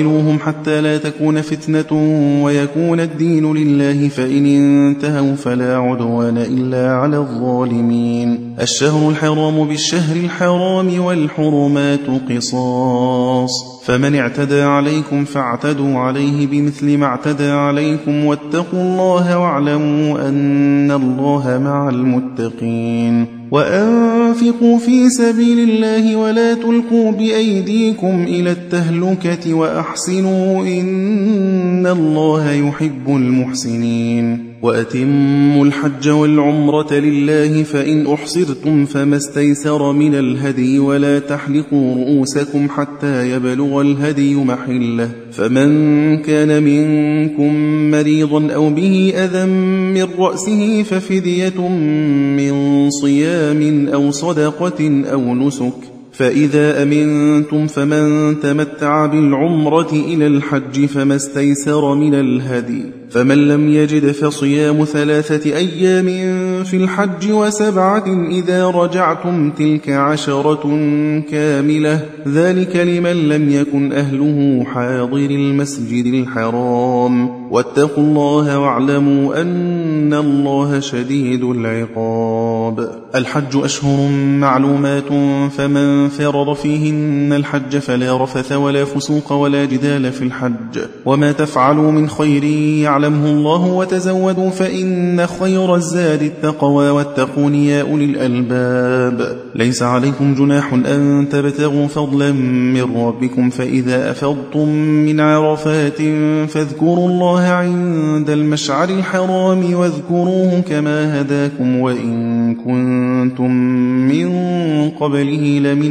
وقاتلوهم حتى لا تكون فتنة ويكون الدين لله، فإن انتهوا فلا عدوان إلا على الظالمين. الشهر الحرام بالشهر الحرام والحرمات قصاص، فمن اعتدى عليكم فاعتدوا عليه بمثل ما اعتدى عليكم، واتقوا الله واعلموا أن الله مع المتقين. وأنفقوا في سبيل الله ولا تلقوا بأيديكم إلى التهلكة وأحسنوا إن الله يحب المحسنين. وأتموا الحج والعمرة لله، فإن أحصرتم فما استيسر من الهدي، ولا تحلقوا رؤوسكم حتى يبلغ الهدي محله، فمن كان منكم مريضا أو به أذى من رأسه ففدية من صيام أو صدقة أو نسك، فإذا أمنتم فمن تمتع بالعمرة إلى الحج فما استيسر من الهدي، فمن لم يجد فصيام 3 أيام في الحج و7 إذا رجعتم، تلك 10 كاملة، ذلك لمن لم يكن أهله حاضر المسجد الحرام. واتقوا الله واعلموا أن الله شديد العقاب. الحج أشهر معلومات، فمن فرض فيهن الحج فلا رفث ولا فسوق ولا جدال في الحج، وما تفعلوا من خير يعلمه الله، وتزودوا فإن خير الزاد التقوى، واتقون يا أولي الألباب. ليس عليكم جناح أن تبتغوا فضلا من ربكم، فإذا أفضتم من عرفات فاذكروا الله عند المشعر الحرام، واذكروه كما هداكم وإن كنتم من قبله لمن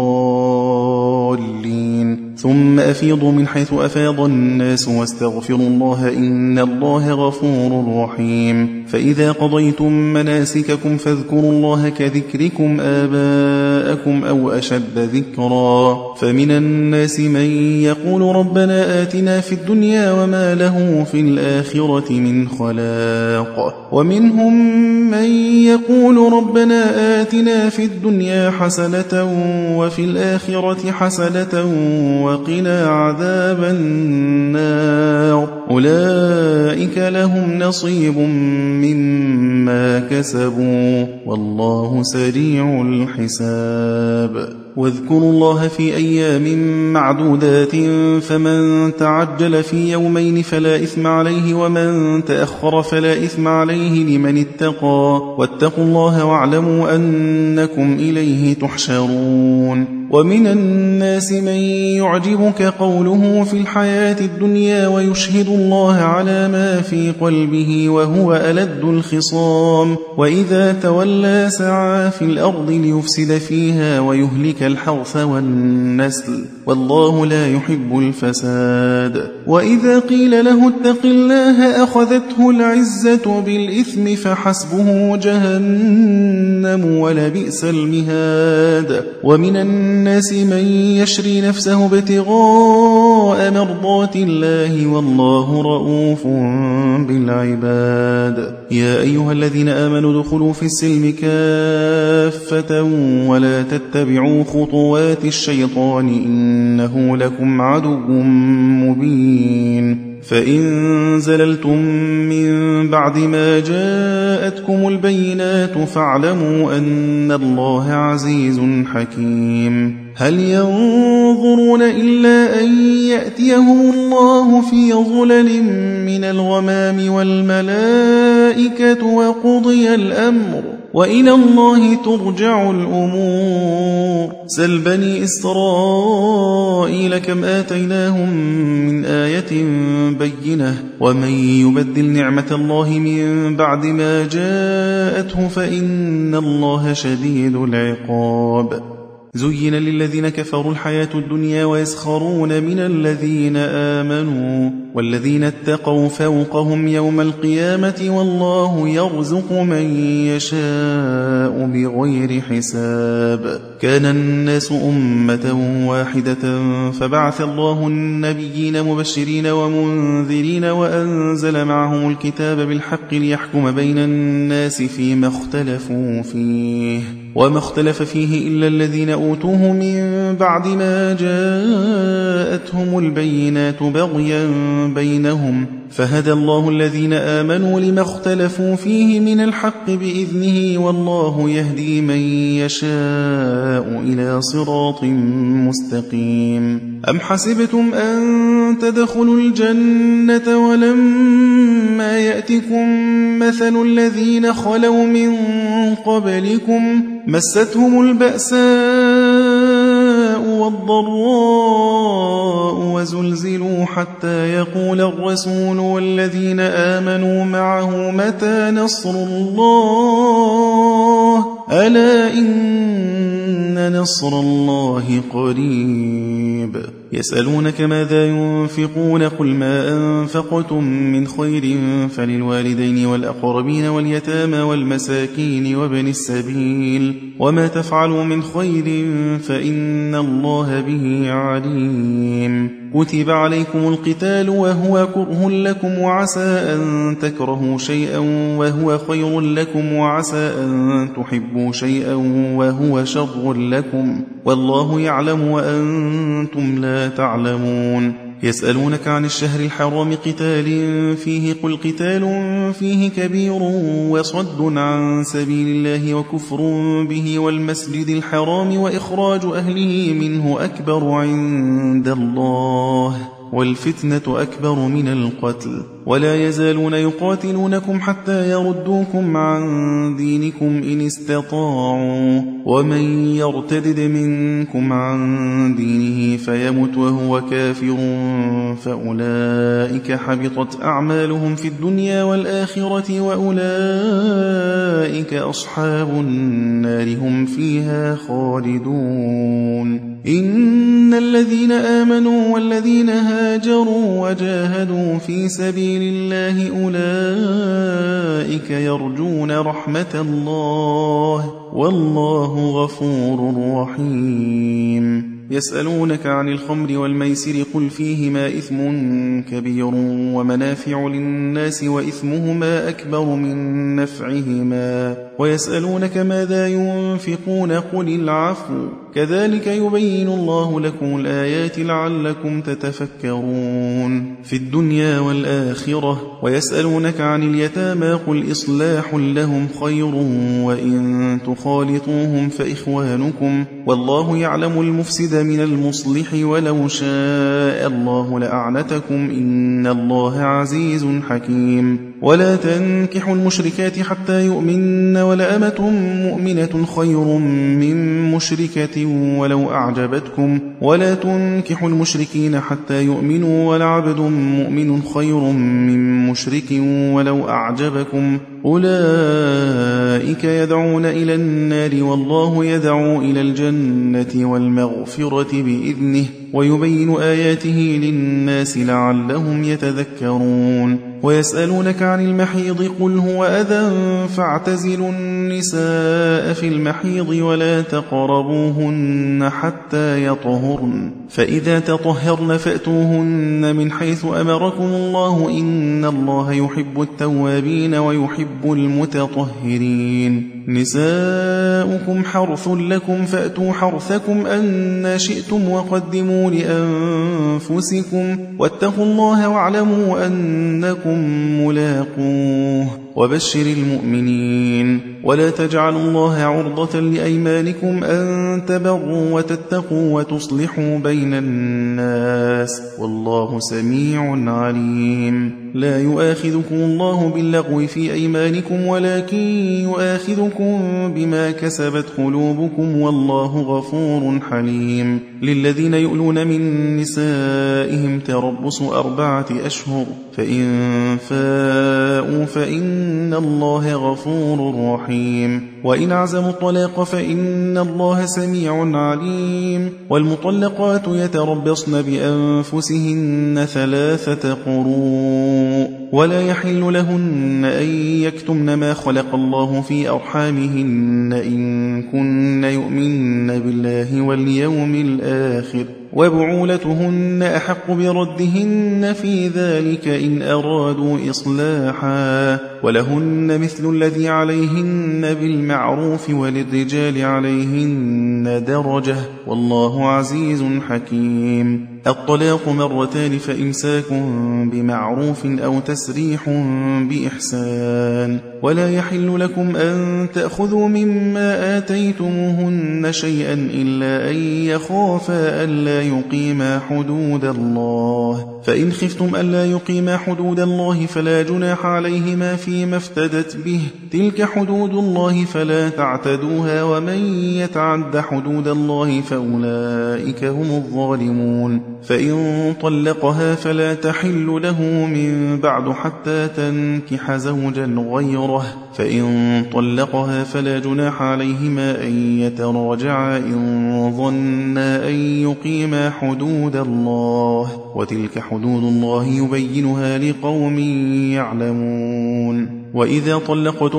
الضالين. ثم أفيضوا من حيث أفاض الناس واستغفروا الله إن الله غفور رحيم. فإذا قضيتم مناسككم فاذكروا الله كذكركم آباءكم أو أشد ذكرا. فمن الناس من يقول ربنا آتنا في الدنيا وما له في الآخرة من خلاق، ومنهم من يقول ربنا آتنا في الدنيا حسنة وفي الآخرة حسنة وقنا عذاب النار، أولئك لهم نصيب مما كسبوا والله سريع الحساب. واذكروا الله في أيام معدودات، فمن تعجل في يومين فلا إثم عليه، ومن تأخر فلا إثم عليه لمن اتقى، واتقوا الله واعلموا أنكم إليه تحشرون. ومن الناس من يعجبك قوله في الحياة الدنيا ويشهد الله على ما في قلبه وهو ألد الخصام، وإذا تولى سعى في الأرض ليفسد فيها ويهلك الحرث والنسل، والله لا يحب الفساد. وإذا قيل له اتق الله أخذته العزة بالإثم فحسبه جهنم ولبئس المهاد. ومن الناس من يشري نفسه ابتغاء مرضات الله والله رؤوف بالعباد. يا أيها الذين آمنوا ادخلوا في السلم كافة ولا تتبعوا خطوات الشيطان إنه لكم عدو مبين. فإن زللتم من بعد ما جاءتكم البينات فاعلموا أن الله عزيز حكيم. هل ينظرون إلا أن يأتيهم الله في ظلل من الغمام والملائكة وقضي الأمر وإلى الله ترجع الأمور. سل بني إسرائيل كم آتيناهم من آية بينة ومن يبدل نعمة الله من بعد ما جاءته فإن الله شديد العقاب. زين للذين كفروا الحياة الدنيا ويسخرون من الذين آمنوا والذين اتقوا فوقهم يوم القيامة والله يرزق من يشاء بغير حساب. كان الناس أمة واحدة فبعث الله النبيين مبشرين ومنذرين وأنزل معهم الكتاب بالحق ليحكم بين الناس فيما اختلفوا فيه وما اختلف فيه إلا الذين أوتوه من بعد ما جاءتهم البينات بغيا بينهم فهدى الله الذين آمنوا لما اختلفوا فيه من الحق بإذنه والله يهدي من يشاء إلى صراط مستقيم. أم حسبتم أن تدخلوا الجنة ولما يأتكم مثل الذين خلوا من قبلكم مستهم البأساء والضراء وزلزلوا حتى يقول الرسول والذين آمنوا معه متى نصر الله ألا إن نصر الله قريب. يسألونك ماذا ينفقون قل ما أنفقتم من خير فللوالدين والأقربين واليتامى والمساكين وابن السبيل وما تفعلوا من خير فإن الله به عليم. كتب عليكم القتال وهو كره لكم وعسى أن تكرهوا شيئا وهو خير لكم وعسى أن تحبوا شيئا وهو شر لكم والله يعلم وأنتم لا تعلمون. يسألونك عن الشهر الحرام قتال فيه قل قتال فيه كبير وصد عن سبيل الله وكفر به والمسجد الحرام وإخراج أهله منه أكبر عند الله والفتنة أكبر من القتل ولا يزالون يقاتلونكم حتى يردوكم عن دينكم إن استطاعوا ومن يرتدد منكم عن دينه فيمت وهو كافر فأولئك حبطت أعمالهم في الدنيا والآخرة وأولئك أصحاب النار هم فيها خالدون. إن الذين آمنوا والذين هاجروا وجاهدوا في سبيل الله أولئك يرجون رحمة الله والله غفور رحيم. يسألونك عن الخمر والميسر قل فيهما إثم كبير ومنافع للناس وإثمهما أكبر من نفعهما ويسألونك ماذا ينفقون قل العفو كذلك يبين الله لكم الآيات لعلكم تتفكرون في الدنيا والآخرة. ويسألونك عن اليتامى قل إصلاح لهم خير وإن تخالطوهم فإخوانكم والله يعلم المفسد من المصلح ولو شاء الله لأعنتكم إن الله عزيز حكيم. ولا تنكحوا المشركات حتى يؤمن ولأمة مؤمنة خير من مشركة ولو أعجبتكم ولا تنكحوا المشركين حتى يؤمنوا ولعبد مؤمن خير من مشرك ولو أعجبكم أولئك يدعون إلى النار والله يدعو إلى الجنة والمغفرة بإذنه ويبين آياته للناس لعلهم يتذكرون. ويسألونك عن المحيض قل هو أذى فاعتزلوا النساء في المحيض ولا تقربوهن حتى يطهرن فإذا تطهرن فأتوهن من حيث أمركم الله إن الله يحب التوابين ويحب المتطهرين. نساؤكم حرث لكم فأتوا حرثكم أن شئتم وقدموا لأنفسكم واتقوا الله واعلموا أنكم ملاقوه وبشر المؤمنين. ولا تجعلوا الله عرضة لأيمانكم أن تبروا وتتقوا وتصلحوا بين الناس والله سميع عليم. لا يؤاخذكم الله باللغو في أيمانكم ولكن يؤاخذكم بما كسبت قلوبكم والله غفور حليم. للذين يؤلون من نسائهم تربص 4 أشهر فإن فاءوا فإن الله غفور رحيم. وإن عزموا الطلاق فإن الله سميع عليم. والمطلقات يتربصن بأنفسهن 3 قروء ولا يحل لهن أن يكتمن ما خلق الله في أرحامهن إن كن يؤمن بالله واليوم الآخر وبعولتهن أحق بردهن في ذلك إن أرادوا إصلاحا ولهن مثل الذي عليهن بالمعروف وللرجال عليهن درجة والله عزيز حكيم. الطلاق 2 فإمساك بمعروف أو تسريح بإحسان ولا يحل لكم أن تأخذوا مما آتيتموهن شيئا إلا أن يخافا ألا يقيما حدود الله فإن خفتم ألا يقيما حدود الله فلا جناح عليهما فيما افتدت به تلك حدود الله فلا تعتدوها ومن يتعد حدود الله فأولئك هم الظالمون. فإن طلقها فلا تحل له من بعد حتى تنكح زوجا غيره فإن طلقها فلا جناح عليهما أن يتراجعا إن ظنا أن يقيما حدود الله وتلك حدود الله يبينها لقوم يعلمون. وإذا طلقتم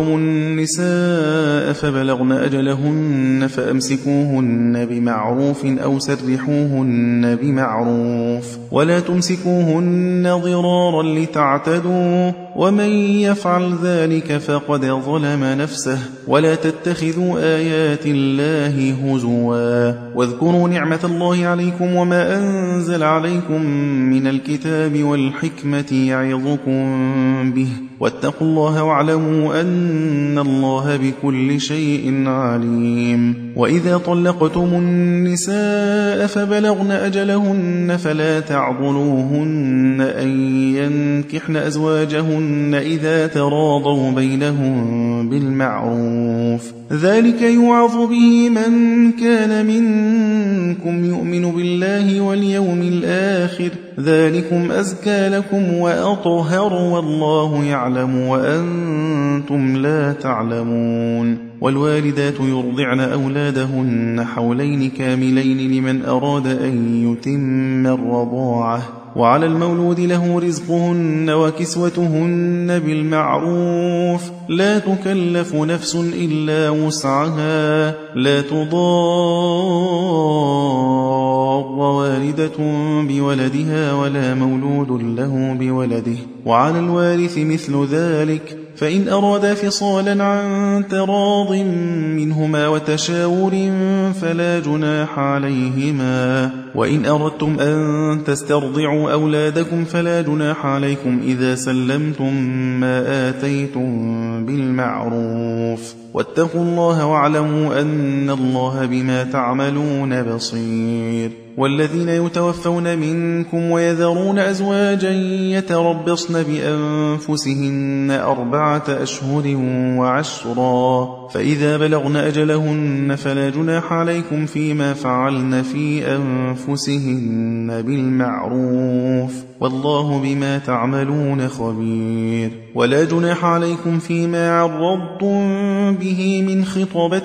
النساء فبلغن أجلهن فأمسكوهن بمعروف أو سرحوهن بمعروف ولا تمسكوهن ضرارا لتعتدوا ومن يفعل ذلك فقد ظلم نفسه ولا تتخذوا آيات الله هزوا واذكروا نعمة الله عليكم وما أنزل عليكم من الكتاب والحكمة يعظكم به واتقوا الله واعلموا أن الله بكل شيء عليم. وإذا طلقتم النساء فبلغن أجلهن فلا تعضلوهن أن ينكحن أزواجهن إذا تراضوا بينهم بالمعروف ذلك يوعظ به من كان منكم يؤمن بالله واليوم الآخر ذلكم أزكى لكم وأطهر والله يعلم وأنتم لا تعلمون. والوالدات يرضعن أولادهن حولين كاملين لمن أراد أن يتم الرضاعة وعلى المولود له رزقهن وكسوتهن بالمعروف لا تكلف نفس إلا وسعها لا تضار والدة بولدها ولا مولود له بولده وعلى الوارث مثل ذلك فإن أرادا فصالا عن تراض منهما وتشاور فلا جناح عليهما. وإن أردتم أن تسترضعوا أولادكم فلا جناح عليكم إذا سلمتم ما آتيتم بالمعروف واتقوا الله واعلموا أن الله بما تعملون بصير. والذين يتوفون منكم ويذرون أزواجا يتربصن بأنفسهن 4 أشهر وعشرا فإذا بلغن أجلهن فلا جناح عليكم فيما فعلن في أنفسهن بالمعروف والله بما تعملون خبير. ولا جناح عليكم فيما عرضتم به من خطبة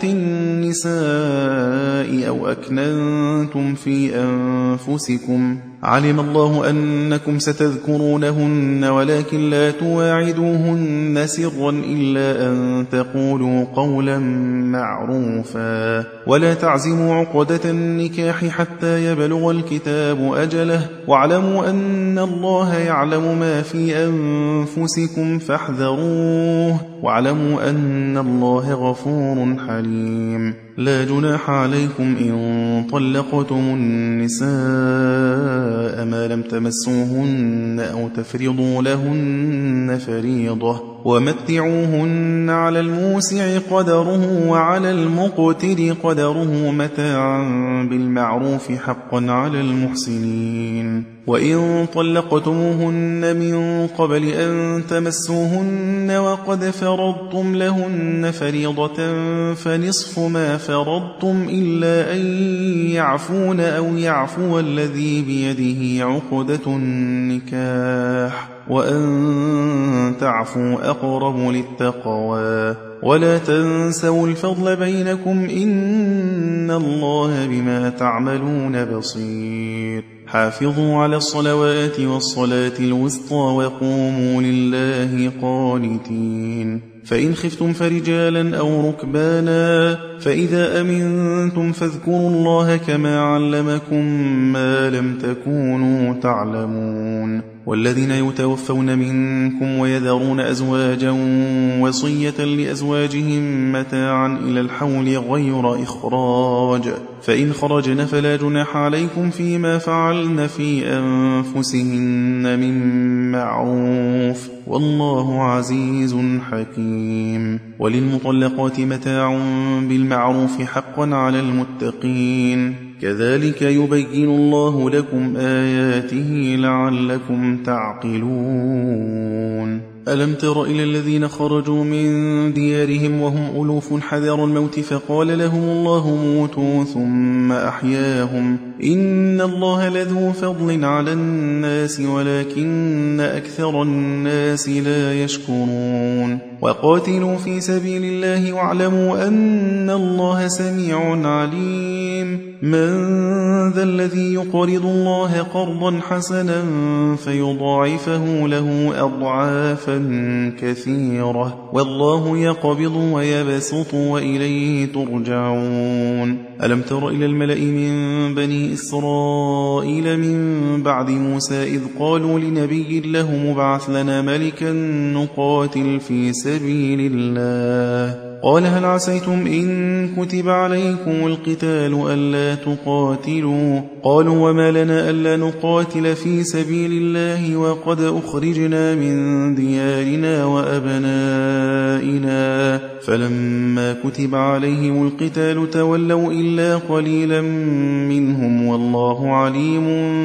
النساء أو أكننتم في أنفسكم علم الله أنكم ستذكرونهن ولكن لا تواعدوهن سرا إلا أن تقولوا قولا معروفا ولا تعزموا عقدة النكاح حتى يبلغ الكتاب أجله واعلموا أن الله يعلم ما في أنفسكم فاحذروه واعلموا أن الله غفور حليم. لا جناح عليكم إن طلقتم النساء ما لم تمسوهن أو تفرضوا لهن فريضة ومتعوهن على الموسع قدره وعلى المقتر قدره متاعا بالمعروف حقا على المحسنين. وإن طلقتموهن من قبل أن تمسوهن وقد فرضتم لهن فريضة فنصف ما فرضتم إلا أن يعفون أو يعفو الذي بيده عقدة النكاح وأن تعفوا أقرب للتقوى ولا تنسوا الفضل بينكم إن الله بما تعملون بصير حافظوا على الصلوات والصلاة الوسطى وقوموا لله قانتين فإن خفتم فرجالا أو ركبانا فإذا أمنتم فاذكروا الله كما علمكم ما لم تكونوا تعلمون والذين يتوفون منكم ويذرون أزواجا وصية لأزواجهم متاعا إلى الحول غير إخراج فإن خرجن فلا جناح عليكم فيما فعلن في أنفسهن من معروف والله عزيز حكيم وللمطلقات متاع بالمعروف حقا على المتقين كذلك يبين الله لكم آياته لعلكم تعقلون ألم تر إلى الذين خرجوا من ديارهم وهم ألوف حذر الموت فقال لهم الله موتوا ثم أحياهم إن الله لذو فضل على الناس ولكن أكثر الناس لا يشكرون وقاتلوا في سبيل الله واعلموا أن الله سميع عليم من ذا الذي يقرض الله قرضا حسنا فيضاعفه له أضعافا كثيرة والله يقبض ويبسط وإليه ترجعون ألم تر إلى الملأ من بني إسرائيل من بعد موسى إذ قالوا لنبي له مبعث لنا ملكا نقاتل في سبيل الله قال هل عسيتم إن كتب عليكم القتال ألا تقاتلوا قالوا وما لنا ألا نقاتل في سبيل الله وقد أخرجنا من ديارنا وأبنائنا فلما كتب عليهم القتال تولوا إلا قليلا منهم والله عليم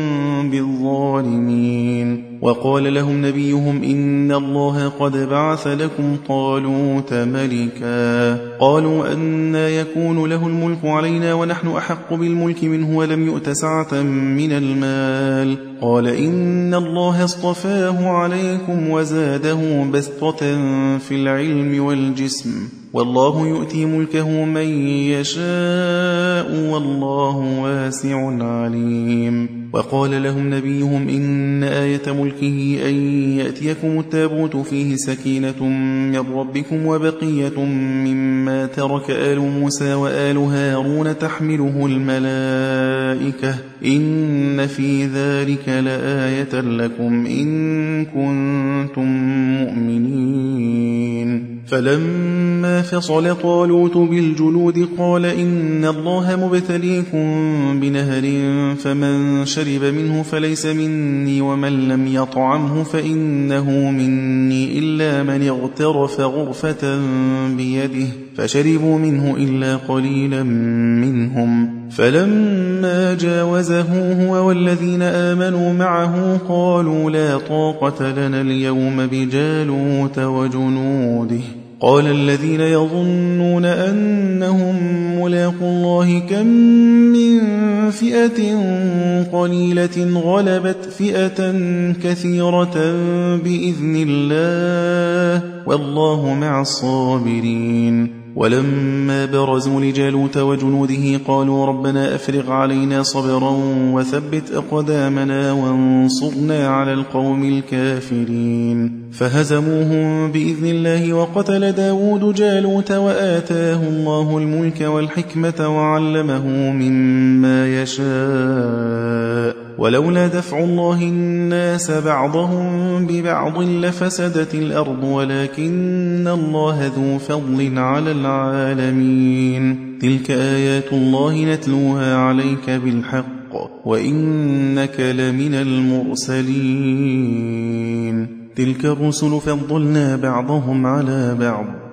بالظالمين وقال لهم نبيهم إن الله قد بعث لكم طالوت ملكا قالوا أنى يكون له الملك علينا ونحن أحق بالملك منه ولم يؤت سعة من المال قال إن الله اصطفاه عليكم وزاده بسطة في العلم والجسم والله يؤتي ملكه من يشاء والله واسع عليم وقال لهم نبيهم إن آية ملكه أن يأتيكم التابوت فيه سكينة من ربكم وبقية مما ترك آل موسى وآل هارون تحمله الملائكة إن في ذلك لآية لكم إن كنتم مؤمنين فلما فصل طالوت بالجنود قال إن الله مبتليكم بنهر فمن شرب منه فليس مني ومن لم يطعمه فإنه مني إلا من اغترف غرفة بيده فشربوا منه إلا قليلا منهم فلما جاوزه هو والذين آمنوا معه قالوا لا طاقة لنا اليوم بجالوت وجنوده قال الذين يظنون أنهم ملاقوا الله كم من فئة قليلة غلبت فئة كثيرة بإذن الله والله مع الصابرين ولما برزوا لجالوت وجنوده قالوا ربنا أفرغ علينا صبرا وثبت أقدامنا وانصرنا على القوم الكافرين فهزموهم بإذن الله وقتل داود جالوت وآتاه الله الملك والحكمة وعلمه مما يشاء ولولا دفع الله الناس بعضهم ببعض لفسدت الأرض ولكن الله ذو فضل على العالمين تلك آيات الله نتلوها عليك بالحق وإنك لمن المرسلين تلك الرسل فضلنا بعضهم على بعض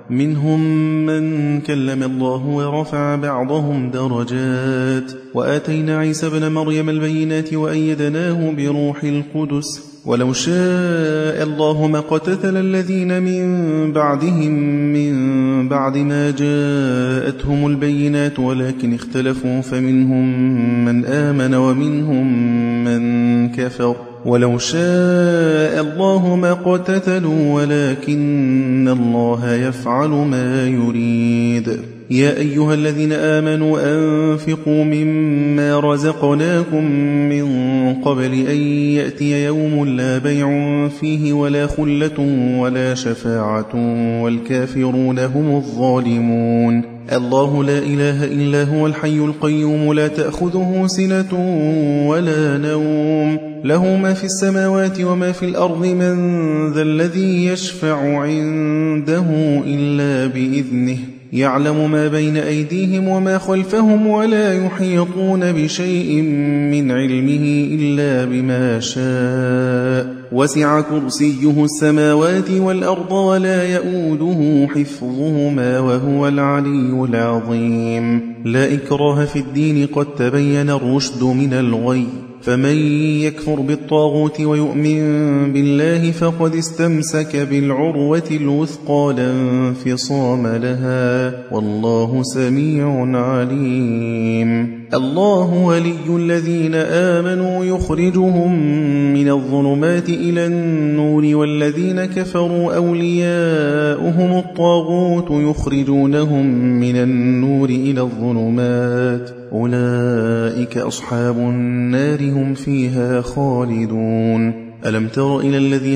منهم من كلم الله ورفع بعضهم درجات وآتينا عيسى ابن مريم البينات وأيدناه بروح القدس ولو شاء الله ما اقتتل الذين من بعدهم من بعد ما جاءتهم البينات ولكن اختلفوا فمنهم من آمن ومنهم من كفر ولو شاء الله ما اقتتلوا ولكن الله يفعل ما يريد يا أيها الذين آمنوا أنفقوا مما رزقناكم من قبل أن يأتي يوم لا بيع فيه ولا خلة ولا شفاعة والكافرون هم الظالمون الله لا إله إلا هو الحي القيوم لا تأخذه سنة ولا نوم له ما في السماوات وما في الأرض من ذا الذي يشفع عنده إلا بإذنه يعلم ما بين أيديهم وما خلفهم ولا يحيطون بشيء من علمه إلا بما شاء وسع كرسيه السماوات والأرض ولا يؤوده حفظهما وهو العلي العظيم لا إكراه في الدين قد تبين الرشد من الغي فمن يكفر بالطاغوت ويؤمن بالله فقد استمسك بالعروة الوثقى لا انفصام لها والله سميع عليم الله ولي الذين آمنوا يخرجهم من الظلمات إلى النور والذين كفروا أولياؤهم الطاغوت يخرجونهم من النور إلى الظلمات أولئك أصحاب النار هم فيها خالدون ألم تر إلى الذي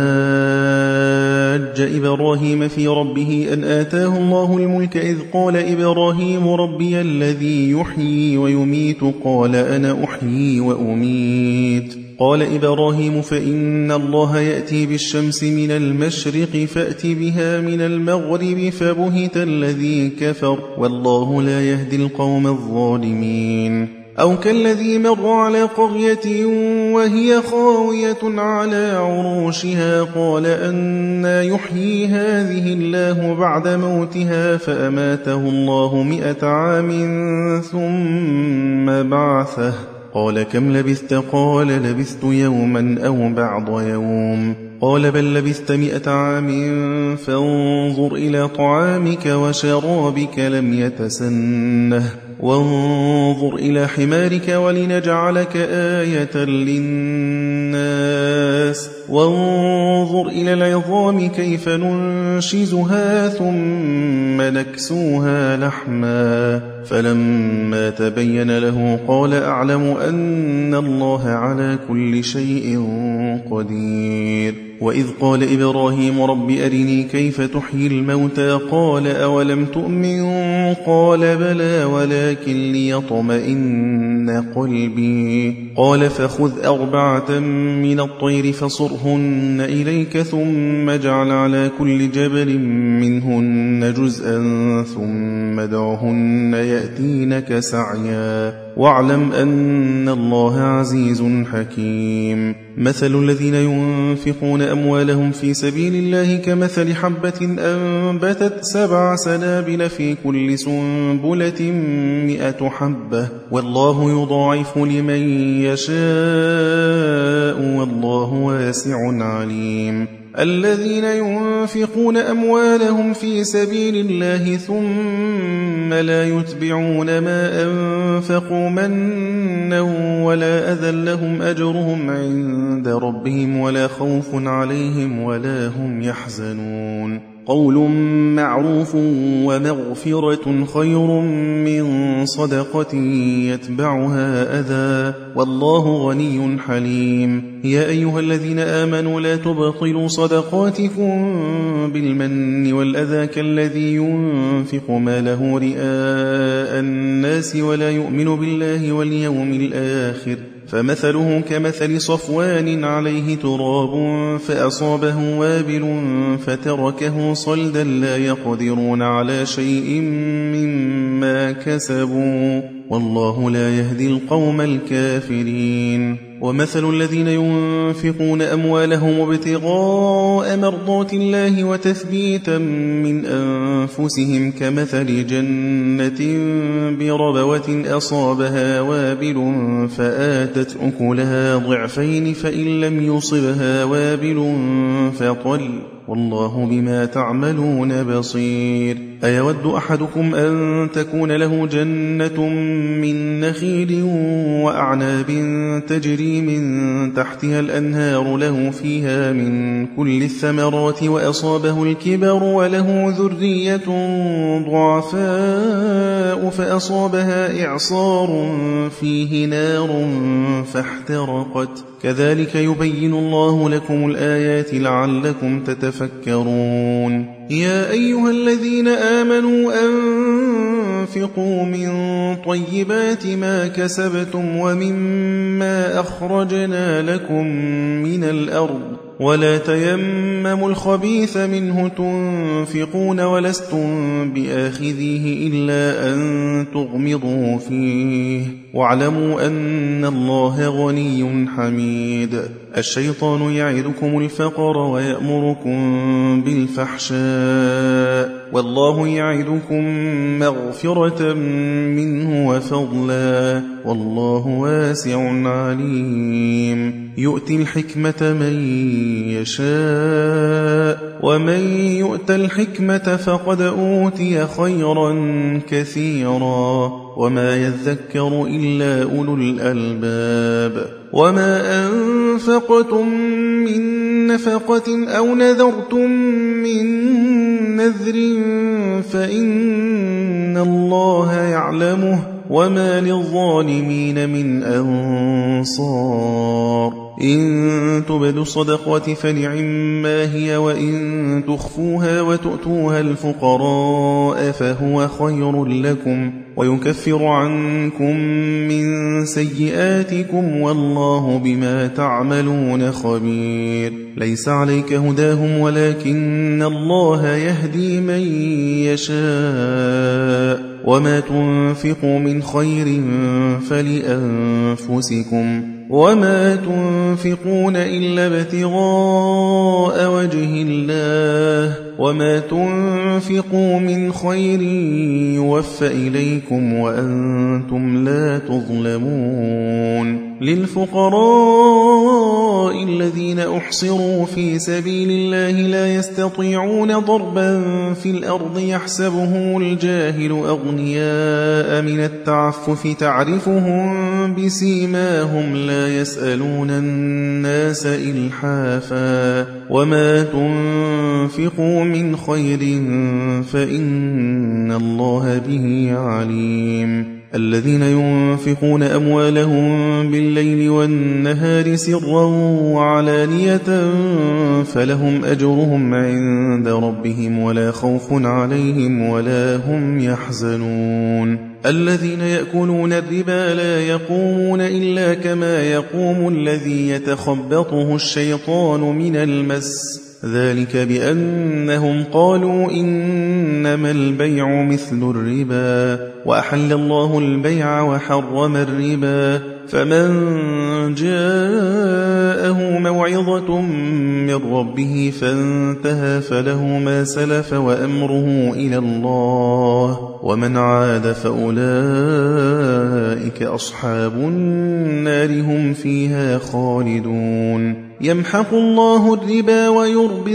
حاج إبراهيم في ربه أن آتاه الله الملك إذ قال إبراهيم ربي الذي يحيي ويميت قال أنا أحيي وأميت قال إبراهيم فإن الله يأتي بالشمس من المشرق فأت بها من المغرب فبهت الذي كفر والله لا يهدي القوم الظالمين أو كالذي مر على قرية وهي خاوية على عروشها قال أنى يحيي هذه الله بعد موتها فأماته الله 100 عام ثم بعثه قال كم لبثت قال لبثت يوما أو بعض يوم قال بل لبثت 100 عام فانظر إلى طعامك وشرابك لم يتسنه وانظر إلى حمارك ولنجعلك آية للناس وانظر إلى العظام كيف ننشزها ثم نكسوها لحما فلما تبين له قال أعلم أن الله على كل شيء قدير وإذ قال إبراهيم رب أرني كيف تحيي الموتى قال أولم تؤمن قال بلى ولكن ليطمئن قلبي قال فخذ 4 من الطير فصرهن إليك ثم اجعل على كل جبل منهن جزءا ثم ادعهن يأتينك سعيا واعلم أن الله عزيز حكيم مثل الذين ينفقون أموالهم في سبيل الله كمثل حبة أنبتت 7 سنابل في كل سنبلة 100 حبة والله يضاعف لمن يشاء والله واسع عليم الذين ينفقون أموالهم في سبيل الله ثم لا يتبعون ما أنفقوا منا ولا أذى لهم أجرهم عند ربهم ولا خوف عليهم ولا هم يحزنون قول معروف ومغفرة خير من صدقة يتبعها أذى والله غني حليم يا أيها الذين آمنوا لا تبطلوا صدقاتكم بالمن والأذى كالذي ينفق ماله رئاء الناس ولا يؤمن بالله واليوم الآخر فمثله كمثل صفوان عليه تراب فأصابه وابل فتركه صلدا لا يقدرون على شيء مما كسبوا والله لا يهدي القوم الكافرين ومثل الذين ينفقون أموالهم ابتغاء مرضات الله وتثبيتا من أنفسهم كمثل جنة بربوة أصابها وابل فآتت أكلها ضعفين فإن لم يصبها وابل فطل والله بما تعملون بصير. أيود أحدكم أن تكون له جنة من نخيل وأعناب تجري من تحتها الأنهار له فيها من كل الثمرات وأصابه الكبر وله ذرية ضعفاء فأصابها إعصار فيه نار فاحترقت كذلك يبين الله لكم الآيات لعلكم تتفكرون. يا أيها الذين آمنوا أنفقوا من طيبات ما كسبتم ومما أخرجنا لكم من الأرض ولا تيمموا الخبيث منه تنفقون ولستم بآخذيه إلا أن تغمضوا فيه واعلموا أن الله غني حميد. الشيطان يعدكم الفقر ويأمركم بالفحشاء والله يعدكم مغفرة منه وفضلا والله واسع عليم. يؤتي الحكمة من يشاء ومن يؤت الحكمة فقد أوتي خيرا كثيرا وما يذكر إلا أولو الألباب. وما أنفقتم من نفقة أو نذرتم من نذر فإن الله يعلمه وما للظالمين من أنصار. إن تبدوا الصدقات فنعما هي وإن تخفوها وتؤتوها الفقراء فهو خير لكم ويكفر عنكم من سيئاتكم والله بما تعملون خبير. ليس عليك هداهم ولكن الله يهدي من يشاء وما تنفقوا من خير فلأنفسكم وما تنفقون إلا ابتغاء وجه الله وما تنفقوا من خير يوفى إليكم وأنتم لا تظلمون. للفقراء الذين أحصروا في سبيل الله لا يستطيعون ضربا في الأرض يحسبهم الجاهل أغنياء من التعفف تعرفهم بسيماهم لا يسألون الناس إلحافا وما تنفقوا من خير فإن الله به عليم. الذين ينفقون أموالهم بالليل والنهار سرا وعلانية فلهم أجرهم عند ربهم ولا خوف عليهم ولا هم يحزنون. الذين يأكلون الربا لا يقومون إلا كما يقوم الذي يتخبطه الشيطان من المس ذلك بأنهم قالوا إنما البيع مثل الربا وأحل الله البيع وحرم الربا فمن جاءه موعظة من ربه فانتهى فله ما سلف وأمره إلى الله ومن عاد فأولئك أصحاب النار هم فيها خالدون. يمحق الله الربا ويربي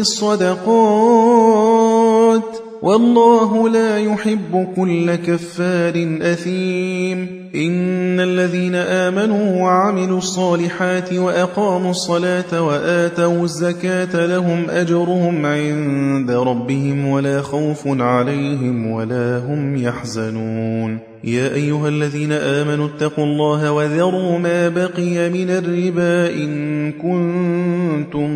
الصدقات والله لا يحب كل كفار أثيم. إن الذين آمنوا وعملوا الصالحات وأقاموا الصلاة وآتوا الزكاة لهم أجرهم عند ربهم ولا خوف عليهم ولا هم يحزنون. يا أيها الذين آمنوا اتقوا الله وذروا ما بقي من الربا إن كنتم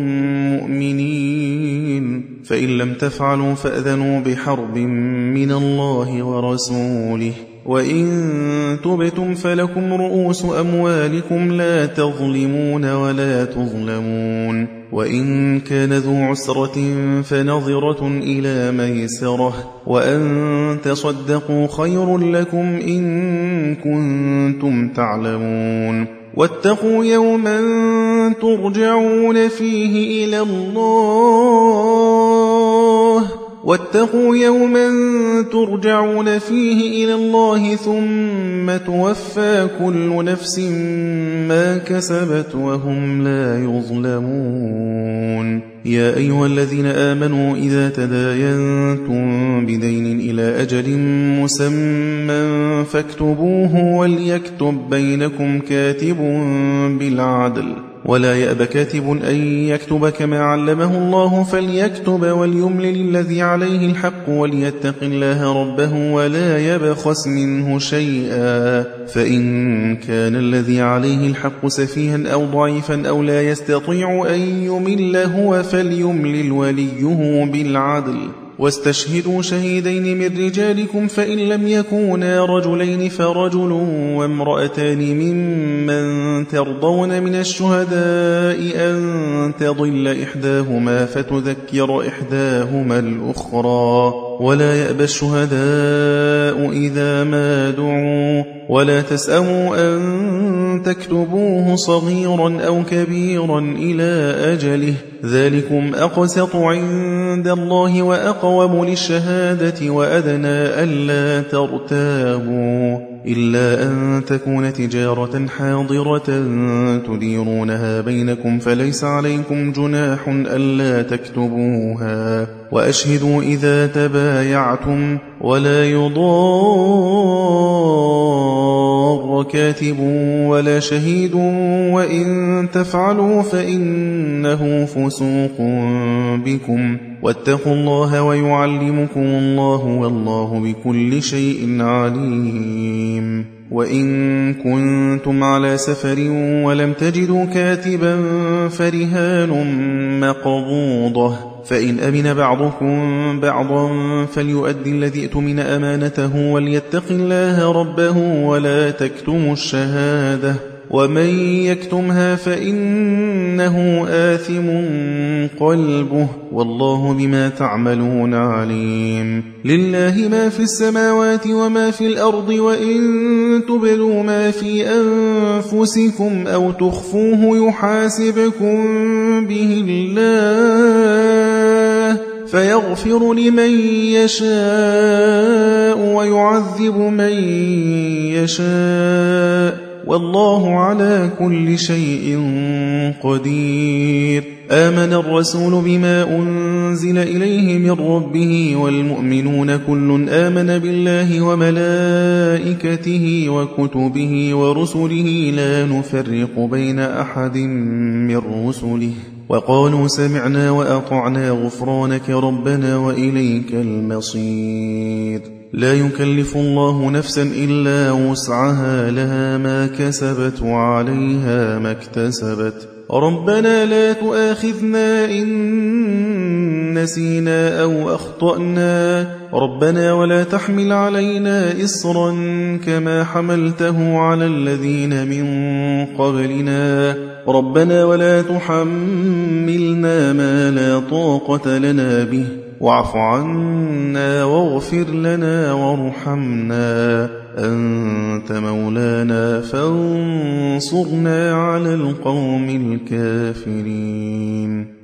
مؤمنين فإن لم تفعلوا فأذنوا بحرب من الله ورسوله وإن تبتم فلكم رؤوس أموالكم لا تظلمون ولا تظلمون. وإن كان ذو عسرة فنظرة إلى ميسرة وأن تصدقوا خير لكم إن كنتم تعلمون. واتقوا يوما ترجعون فيه إلى الله ثم توفى كل نفس ما كسبت وهم لا يظلمون. يا أيها الذين آمنوا إذا تداينتم بدين إلى أجل مسمى فاكتبوه وليكتب بينكم كاتب بالعدل ولا يأب كاتب أن يكتب كما علمه الله فليكتب وليملل الذي عليه الحق وليتق الله ربه ولا يبخس منه شيئا فإن كان الذي عليه الحق سفيها أو ضعيفا أو لا يستطيع أن يمل هو فليملل وليه بالعدل واستشهدوا شهيدين من رجالكم فإن لم يكونا رجلين فرجل وامرأتان ممن ترضون من الشهداء أن تضل إحداهما فتذكر إحداهما الأخرى ولا يأبى الشهداء إذا ما دعوا ولا تسأموا أن تكتبوه صغيرا أو كبيرا إلى أجله ذلكم أقسط عند الله وأقوم للشهادة وأدنى ألا ترتابوا إلا أن تكون تجارة حاضرة تديرونها بينكم فليس عليكم جناح ألا تكتبوها وأشهدوا إذا تبايعتم ولا يضار كاتب ولا شهيد وإن تفعلوا فإنه فسوق بكم واتقوا الله ويعلمكم الله والله بكل شيء عليم. وإن كنتم على سفر ولم تجدوا كاتبا فرهان مقبوضة فإن أمن بعضكم بعضا فليؤدي الذي اؤتمن أمانته وليتق الله ربه ولا تكتموا الشهادة ومن يكتمها فإنه آثم قلبه والله بما تعملون عليم. لله ما في السماوات وما في الأرض وإن تبدوا ما في أنفسكم أو تخفوه يحاسبكم به الله فيغفر لمن يشاء ويعذب من يشاء والله على كل شيء قدير. آمن الرسول بما أنزل إليه من ربه والمؤمنون كل آمن بالله وملائكته وكتبه ورسله لا نفرق بين أحد من رسله وقالوا سمعنا وأطعنا غفرانك ربنا وإليك المصير. لا يكلف الله نفسا إلا وسعها لها ما كسبت وعليها ما اكتسبت ربنا لا تؤاخذنا إن نسينا أو أخطأنا ربنا ولا تحمل علينا إصرا كما حملته على الذين من قبلنا ربنا ولا تحملنا ما لا طاقة لنا به واعف عنا واغفر لنا وارحمنا أنت مولانا فانصرنا على القوم الكافرين.